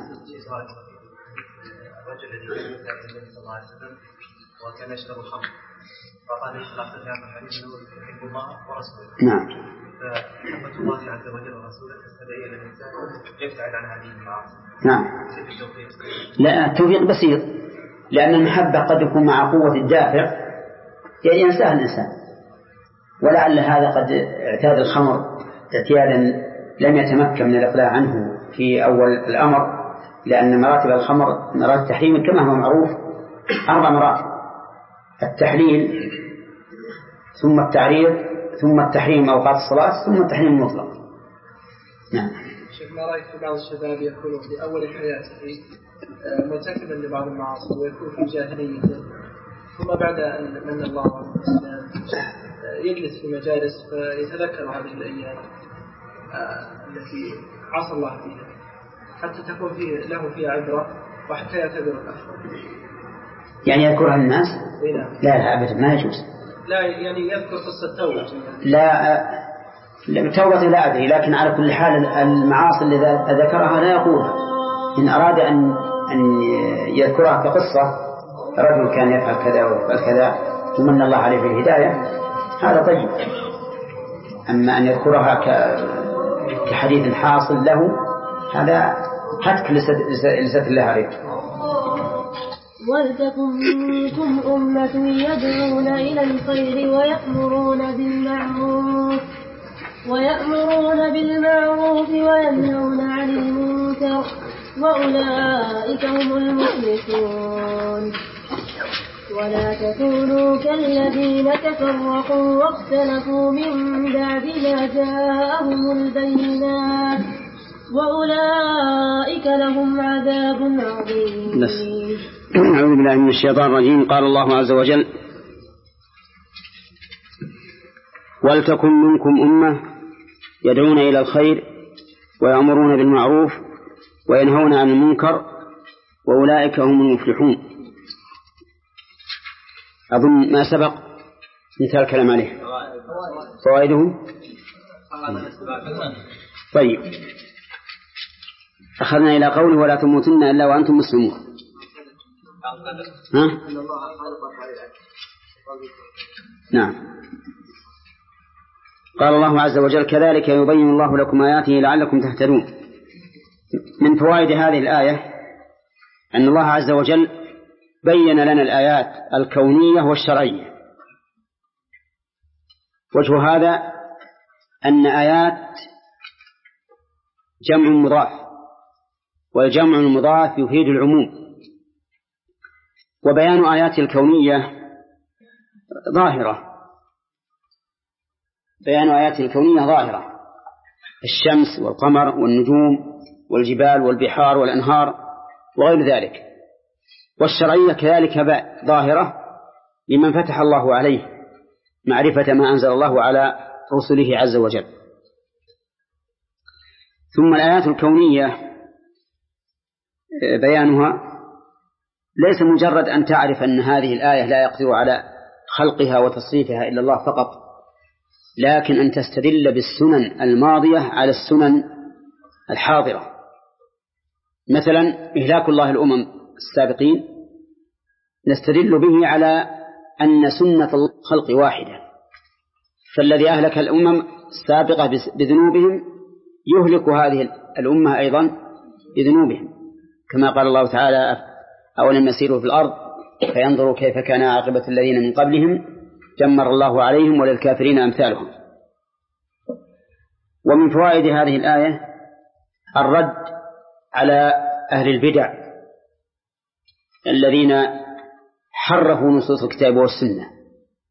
Speaker 9: رجل النبي صلى الله عليه وسلم وكان يشرب الخمر، فقال ليس لا أحد يعمل حديث يحب الله ورسوله.
Speaker 1: نعم.
Speaker 9: فحبة الله عز وجل ورسوله تستدعي الإنسان يبتعد عن هذه المعاصي.
Speaker 1: نعم. لا، التوفيق بسيط، لأن المحبة قد يكون مع قوة الدافع ينساها الإنسان، ولعل هذا قد اعتاد الخمر اعتيادا لم يتمكن من الإقلاع عنه في أول الأمر، لأن مراتب الخمر مراتب التحريم كما هو معروف أربع مراتب: التحليل ثم التعريض ثم التحريم أوقات الصلاة ثم التحريم المطلق. نعم.
Speaker 4: شيخ، ما رأيك في بعض الشباب يكون في أول حياته مرتكبا لبعض المعاصي ويكون في جاهليته، ثم بعد أن من الله عليه الإسلام يجلس في مجالس فيتذكر هذه الأيام التي عصى الله فيها حتى تكون فيه له فيها عبرة وحتى يعتبر الأخر؟
Speaker 1: يعني يذكرها الناس؟ لا لا أبدا، ما يجوز.
Speaker 4: لا يعني يذكر قصة توبة.
Speaker 1: لا توبة لا أدري، لكن على كل حال المعاصي اللي ذكرها لا يقولها. إن أراد أن أن يذكرها كقصة، رجل كان يفعل كذا ويفعل كذا ومن الله عليه بالهداية، هذا طيب. أما أن يذكرها كحديث حاصل له، هذا هتك لسة الله عليه.
Speaker 10: ولتكن منكم أمة يدعون إلى الخير ويأمرون بالمعروف ويأمرون بالمعروف وينهون عن المنكر وأولئك هم المفلحون. ولا تكونوا كالذين تفرقوا واختلفوا من بعد ما جاءهم البينات وأولئك لهم عذاب عظيم.
Speaker 1: أعوذ بالله من الشيطان الرجيم. قال الله عز وجل: ولتكن منكم أمة يدعون إلى الخير ويأمرون بالمعروف وينهون عن المنكر وأولئك هم المفلحون. أظن ما سبق مثال الكلام عليه. فوائده. طيب، أخذنا إلى قوله: ولا تموتن إلا وأنتم مسلمون. ها؟ نعم. قال الله عز وجل: كذلك يبين الله لكم آياته لعلكم تهتدون. من فوائد هذه الآية أن الله عز وجل بين لنا الآيات الكونية والشرعية. وجه هذا أن آيات جمع مضاف، والجمع المضاف يفيد العموم. وبيان آيات الكونية ظاهرة، بيان آيات الكونية ظاهرة: الشمس والقمر والنجوم والجبال والبحار والأنهار وغير ذلك. والشرعية كذلك ظاهرة لمن فتح الله عليه معرفة ما أنزل الله على رسله عز وجل. ثم الآيات الكونية بيانها ليس مجرد أن تعرف أن هذه الآية لا يقدر على خلقها وتصريفها إلا الله فقط، لكن أن تستدل بالسنن الماضية على السنن الحاضرة. مثلا إهلاك الله الأمم السابقين نستدل به على أن سنة الخلق واحدة، فالذي أهلك الأمم السابقة بذنوبهم يهلك هذه الأمة أيضا بذنوبهم، كما قال الله تعالى: أولم يسيروا في الأرض فينظروا كيف كان عاقبة الذين من قبلهم دمر الله عليهم وللكافرين أمثالهم. ومن فوائد هذه الآية الرد على أهل البدع الذين حرفوا نصوص الكتاب والسنة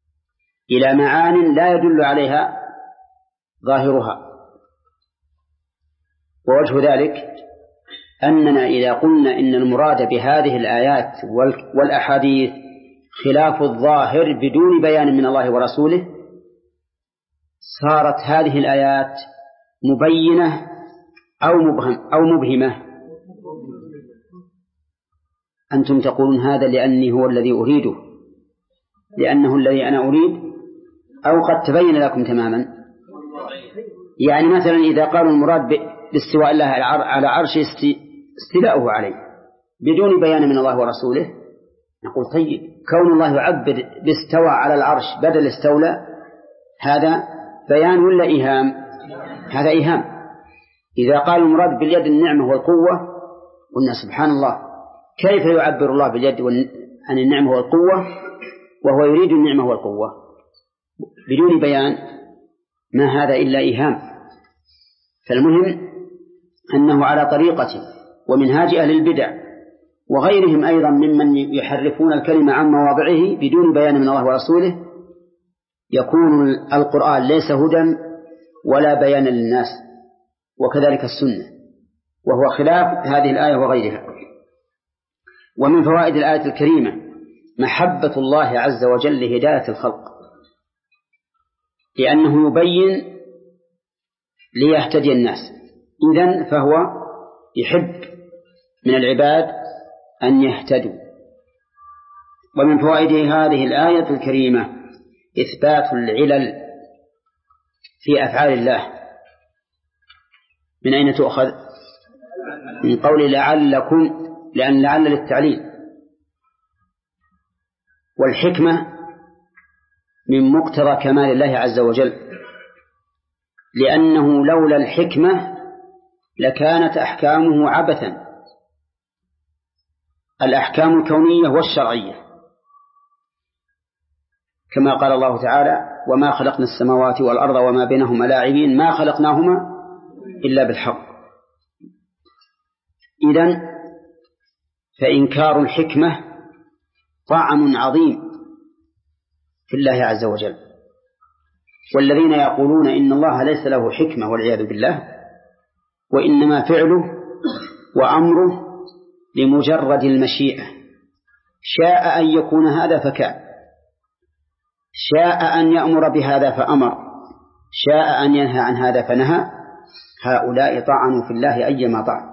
Speaker 1: إلى معان لا يدل عليها ظاهرها. ووجه ذلك أننا إذا قلنا إن المراد بهذه الآيات والأحاديث خلاف الظاهر بدون بيان من الله ورسوله صارت هذه الآيات مبينة أو مبهم أو مبهمة. أنتم تقولون هذا لأني هو الذي أريده، لأنه الذي أنا أريد، أو قد تبين لكم تماما. يعني مثلا إذا قالوا المراد باستواء الله على عرش استيلاؤه عليه بدون بيان من الله ورسوله، نقول طيب كون الله يعبر باستوى على العرش بدل استولى هذا بيان ولا إيهام؟ هذا إيهام. إذا قالوا المراد باليد النعمة والقوة قلنا سبحان الله، كيف يعبر الله باليد عن النعمة والقوة وهو يريد النعمة والقوة بدون بيان؟ ما هذا إلا إيهام. فالمهم أنه على طريقة ومنهاج أهل البدع وغيرهم أيضا ممن يحرفون الكلمة عن مواضعه بدون بيان من الله ورسوله يكون القرآن ليس هدى ولا بيان للناس، وكذلك السنة، وهو خلاف هذه الآية وغيرها. ومن فوائد الآية الكريمة محبة الله عز وجل لهداية الخلق، لأنه يبين ليهتدي الناس، إذن فهو يحب من العباد أن يهتدوا. ومن فوائد هذه الآية الكريمة إثبات العلل في أفعال الله. من أين تؤخذ؟ من قول لعلكم، لأن لعل للتعليل، والحكمة من مقتضى كمال الله عز وجل، لأنه لولا الحكمة لكانت أحكامه عبثا، الأحكام الكونية والشرعية، كما قال الله تعالى وما خلقنا السماوات والأرض وما بينهما لاعبين ما خلقناهما إلا بالحق. إذن فإنكار الحكمة طعن عظيم في الله عز وجل. والذين يقولون إن الله ليس له حكمة والعياذ بالله، وإنما فعله وأمره لمجرد المشيئة، شاء أن يكون هذا فكان، شاء أن يأمر بهذا فأمر، شاء أن ينهى عن هذا فنهى. هؤلاء طعنوا في الله أيما طعن،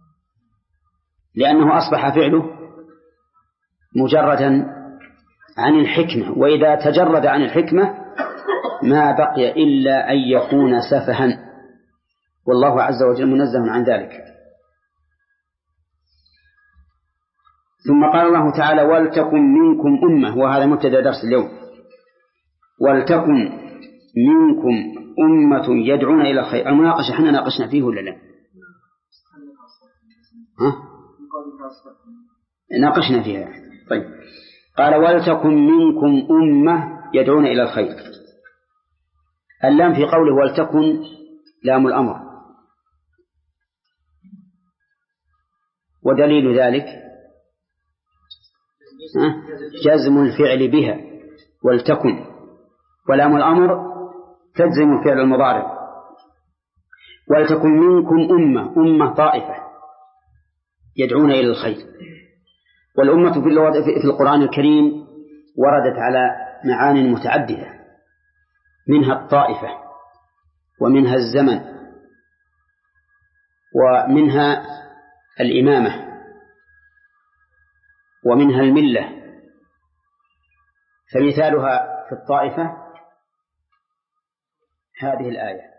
Speaker 1: لأنه أصبح فعله مجردا عن الحكمة، وإذا تجرد عن الحكمة ما بقي إلا أن يكون سفها، والله عز وجل منزه عن ذلك. ثم قال الله تعالى ولتكن منكم أمة، وهذا مبتدأ درس اليوم، ولتكن منكم أمة يدعون إلى الخير. المناقشة احنا ناقشنا فيه ولا لا؟ ها؟ ناقشنا فيها. طيب قال ولتكن منكم أمة يدعون إلى الخير. اللام في قوله ولتكن لام الأمر، ودليل ذلك جزم الفعل بها ولتكن، ولام الأمر تجزم الفعل المضارع. ولتكن منكم أمة، أمة طائفة يدعون إلى الخير. والأمة في اللغة في القرآن الكريم وردت على معان متعددة، منها الطائفة، ومنها الزمن، ومنها الإمامة، ومنها الملة. فمثالها في الطائفة هذه الآية